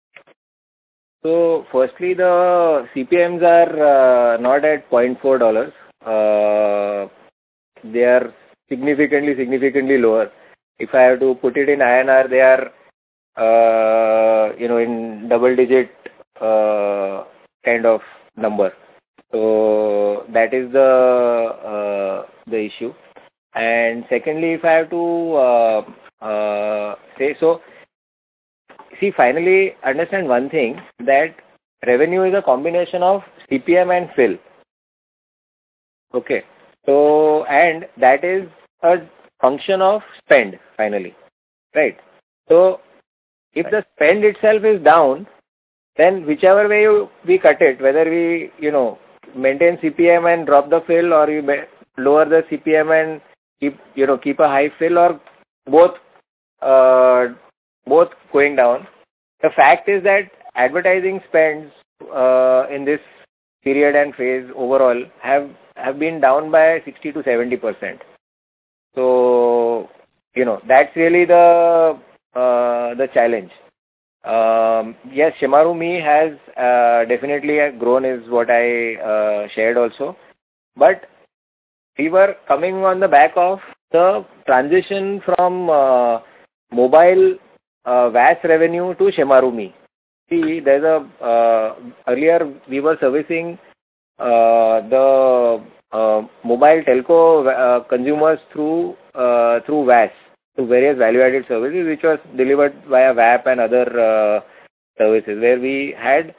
So, firstly, the C P Ms are uh, not at zero point four dollars. Uh, they are significantly, significantly lower. If I have to put it in I N R, they are, uh, you know, in double-digit uh, kind of number. So, that is the uh, the issue. And secondly, if I have to uh, uh, say so, see, finally, understand one thing, that revenue is a combination of C P M and fill. Okay. So, and that is a function of spend, finally. Right. So, if the spend itself is down, then whichever way you, we cut it, whether we, you know, maintain C P M and drop the fill, or you lower the C P M and keep, you know, keep a high fill, or both, uh, both going down. The fact is that advertising spends uh, in this period and phase overall have, have been down by sixty to seventy percent. So, you know, that's really the uh, the challenge. Um, yes, Shemaroo Me has uh, definitely grown is what I uh, shared also. But we were coming on the back of the transition from uh, mobile uh, V A S revenue to Shemaroo Me. See, there's a, uh, earlier we were servicing uh, the uh, mobile telco uh, consumers through uh, through V A S, to various value-added services, which was delivered via V A P and other uh, services, where we had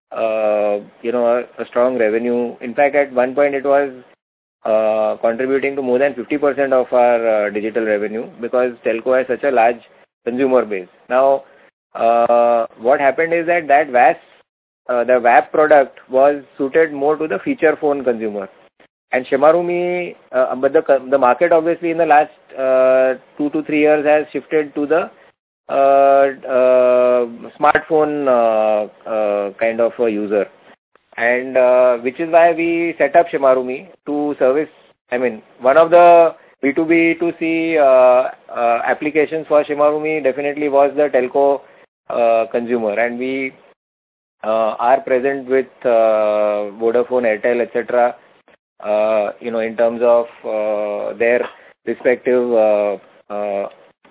uh, you know a, a strong revenue. In fact, at one point it was uh, contributing to more than fifty percent of our uh, digital revenue, because telco has such a large consumer base. Now, uh, what happened is that that V A S, uh, the V A P product was suited more to the feature phone consumer. And Shemaroo.me, uh, but the the market obviously in the last uh, two to three years has shifted to the uh, uh, smartphone uh, uh, kind of a user, and uh, which is why we set up Shemaroo.me to service. I mean, one of the B two B to C uh, uh, applications for Shemaroo.me definitely was the telco uh, consumer, and we uh, are present with uh, Vodafone, Airtel, et cetera. Uh, you know, in terms of uh, their respective uh, uh,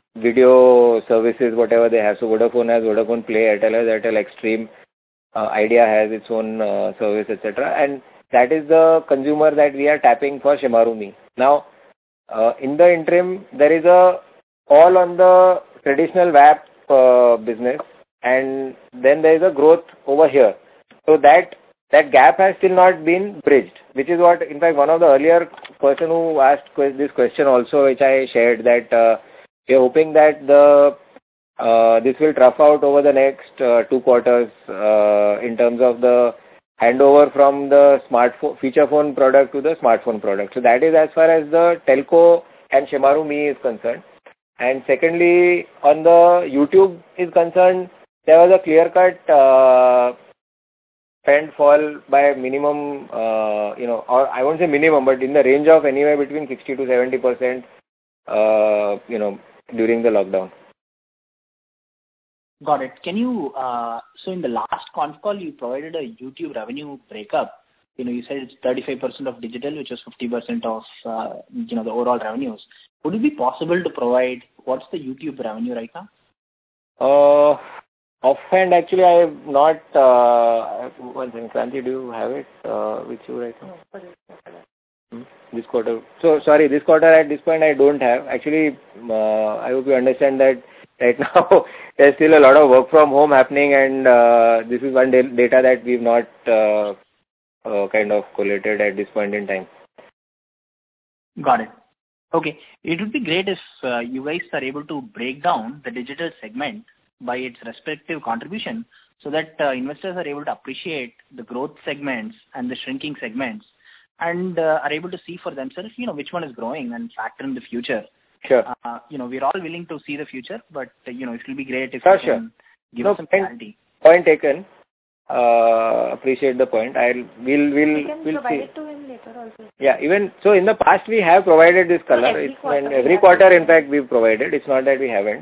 video services, whatever they have. So Vodafone has Vodafone Play, Airtel has Airtel Xstream, uh, Idea has its own uh, service, et cetera. And that is the consumer that we are tapping for Shemaroo.me. Now, uh, in the interim, there is a all on the traditional V A P uh, business, and then there is a growth over here. So that That gap has still not been bridged, which is what, in fact, one of the earlier person who asked this question also, which I shared, that uh, we are hoping that the uh, this will trough out over the next uh, two quarters uh, in terms of the handover from the smartphone feature phone product to the smartphone product. So that is as far as the telco and Shemaroo.me is concerned. And secondly, on the YouTube is concerned, there was a clear-cut uh, spend fall by minimum, uh, you know, or I won't say minimum, but in the range of anywhere between sixty to seventy percent, uh, you know, during the lockdown. Got it. Can you, uh, so in the last conf call, you provided a YouTube revenue breakup. You know, you said it's thirty-five percent of digital, which is fifty percent of, uh, you know, the overall revenues. Would it be possible to provide what's the YouTube revenue right now? Uh, Offhand, actually, I have not. Uh, one second, Kranti, do you have it uh, with you right now? Hmm? This quarter. So, sorry, this quarter at this point I don't have. Actually, uh, I hope you understand that right now there's still a lot of work from home happening, and uh, this is one data that we've not uh, uh, kind of collated at this point in time. Got it. Okay. It would be great if uh, you guys are able to break down the digital segment by its respective contribution, so that uh, investors are able to appreciate the growth segments and the shrinking segments, and uh, are able to see for themselves, you know, which one is growing and factor in the future. Sure. Uh, you know, we're all willing to see the future, but uh, you know, it will be great if sure, you can sure. give no, us some clarity. Point taken. Uh, appreciate the point. I'll we'll we'll we can we'll provide see. it to him later also. Yeah, even so, in the past we have provided this color. So every it's quarter when every quarter, in fact, we've provided. It's not that we haven't.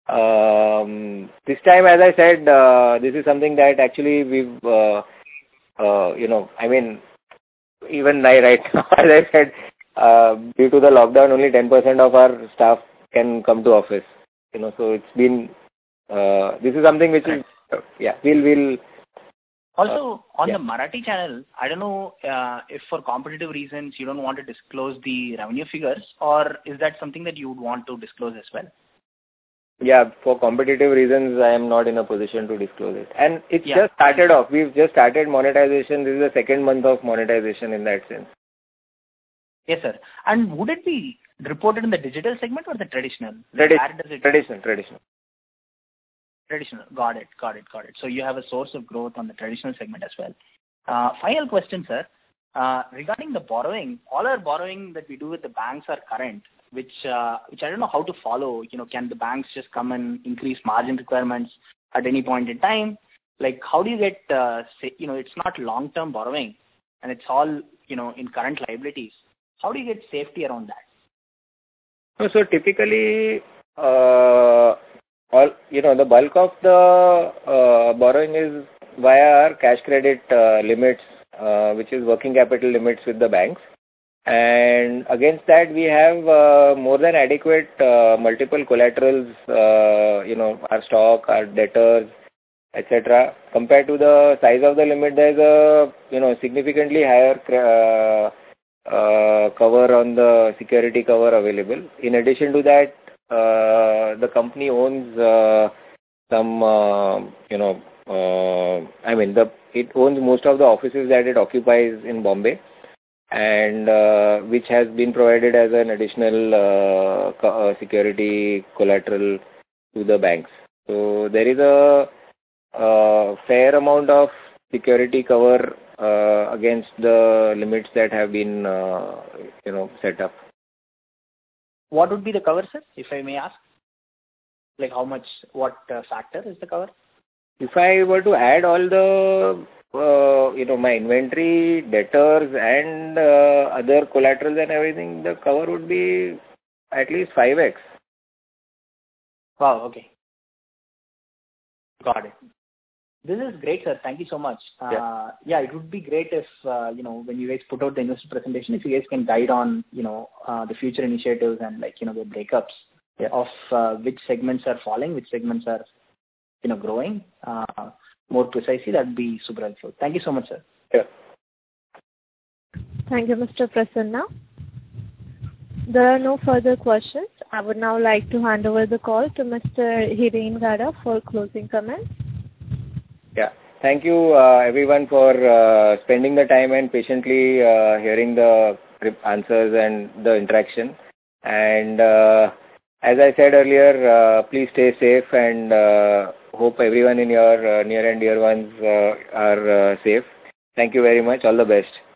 Um, this time, as I said, uh, this is something that actually we've, uh, uh, you know, I mean, even I right now, as I said, uh, due to the lockdown, only ten percent of our staff can come to office. You know, so it's been, uh, this is something which is, uh, yeah, we'll, we'll. Also, uh, on yeah. the Marathi channel, I don't know uh, if for competitive reasons you don't want to disclose the revenue figures, or is that something that you would want to disclose as well? Yeah, for competitive reasons, I am not in a position to disclose it. And it's Yeah. just started off. We've just started monetization. This is the second month of monetization in that sense. Yes, sir. And would it be reported in the digital segment or the traditional? Tradi- Where does it traditional, traditional. Traditional. Got it, got it, got it. So you have a source of growth on the traditional segment as well. Uh, final question, sir. Uh, regarding the borrowing, all our borrowing that we do with the banks are current, which uh, which I don't know how to follow. You know, can the banks just come and increase margin requirements at any point in time? Like, how do you get, uh, say, you know, it's not long-term borrowing, and it's all, you know, in current liabilities. How do you get safety around that? So typically, uh, all you know, the bulk of the uh, borrowing is via our cash credit uh, limits, uh, which is working capital limits with the banks. And against that, we have uh, more than adequate uh, multiple collaterals, uh, you know, our stock, our debtors, et cetera. Compared to the size of the limit, there's a, you know, significantly higher uh, uh, cover on the security cover available. In addition to that, uh, the company owns uh, some, uh, you know, uh, I mean, the it owns most of the offices that it occupies in Bombay, and uh, which has been provided as an additional uh, co- uh, security collateral to the banks. So there is a, a fair amount of security cover uh, against the limits that have been, uh, you know, set up. What would be the cover, sir, if I may ask? Like how much, what uh, factor is the cover? If I were to add all the, uh, you know, my inventory, debtors and uh, other collaterals and everything, the cover would be at least five x. Wow, okay. Got it. This is great, sir. Thank you so much. Uh, yeah. yeah, it would be great if, uh, you know, when you guys put out the investor presentation, if you guys can guide on, you know, uh, the future initiatives and like, you know, the breakups yeah. of uh, which segments are falling, which segments are, you know, growing uh, more precisely. That would be super helpful. Thank you so much, sir. Yeah. Thank you, Mister Prasanna. There are no further questions. I would now like to hand over the call to Mister Hiren Gada for closing comments. Yeah. Thank you, uh, everyone, for uh, spending the time and patiently uh, hearing the answers and the interaction. And uh, as I said earlier, uh, please stay safe and uh, hope everyone in your uh, near and dear ones uh, are uh, safe. Thank you very much. All the best.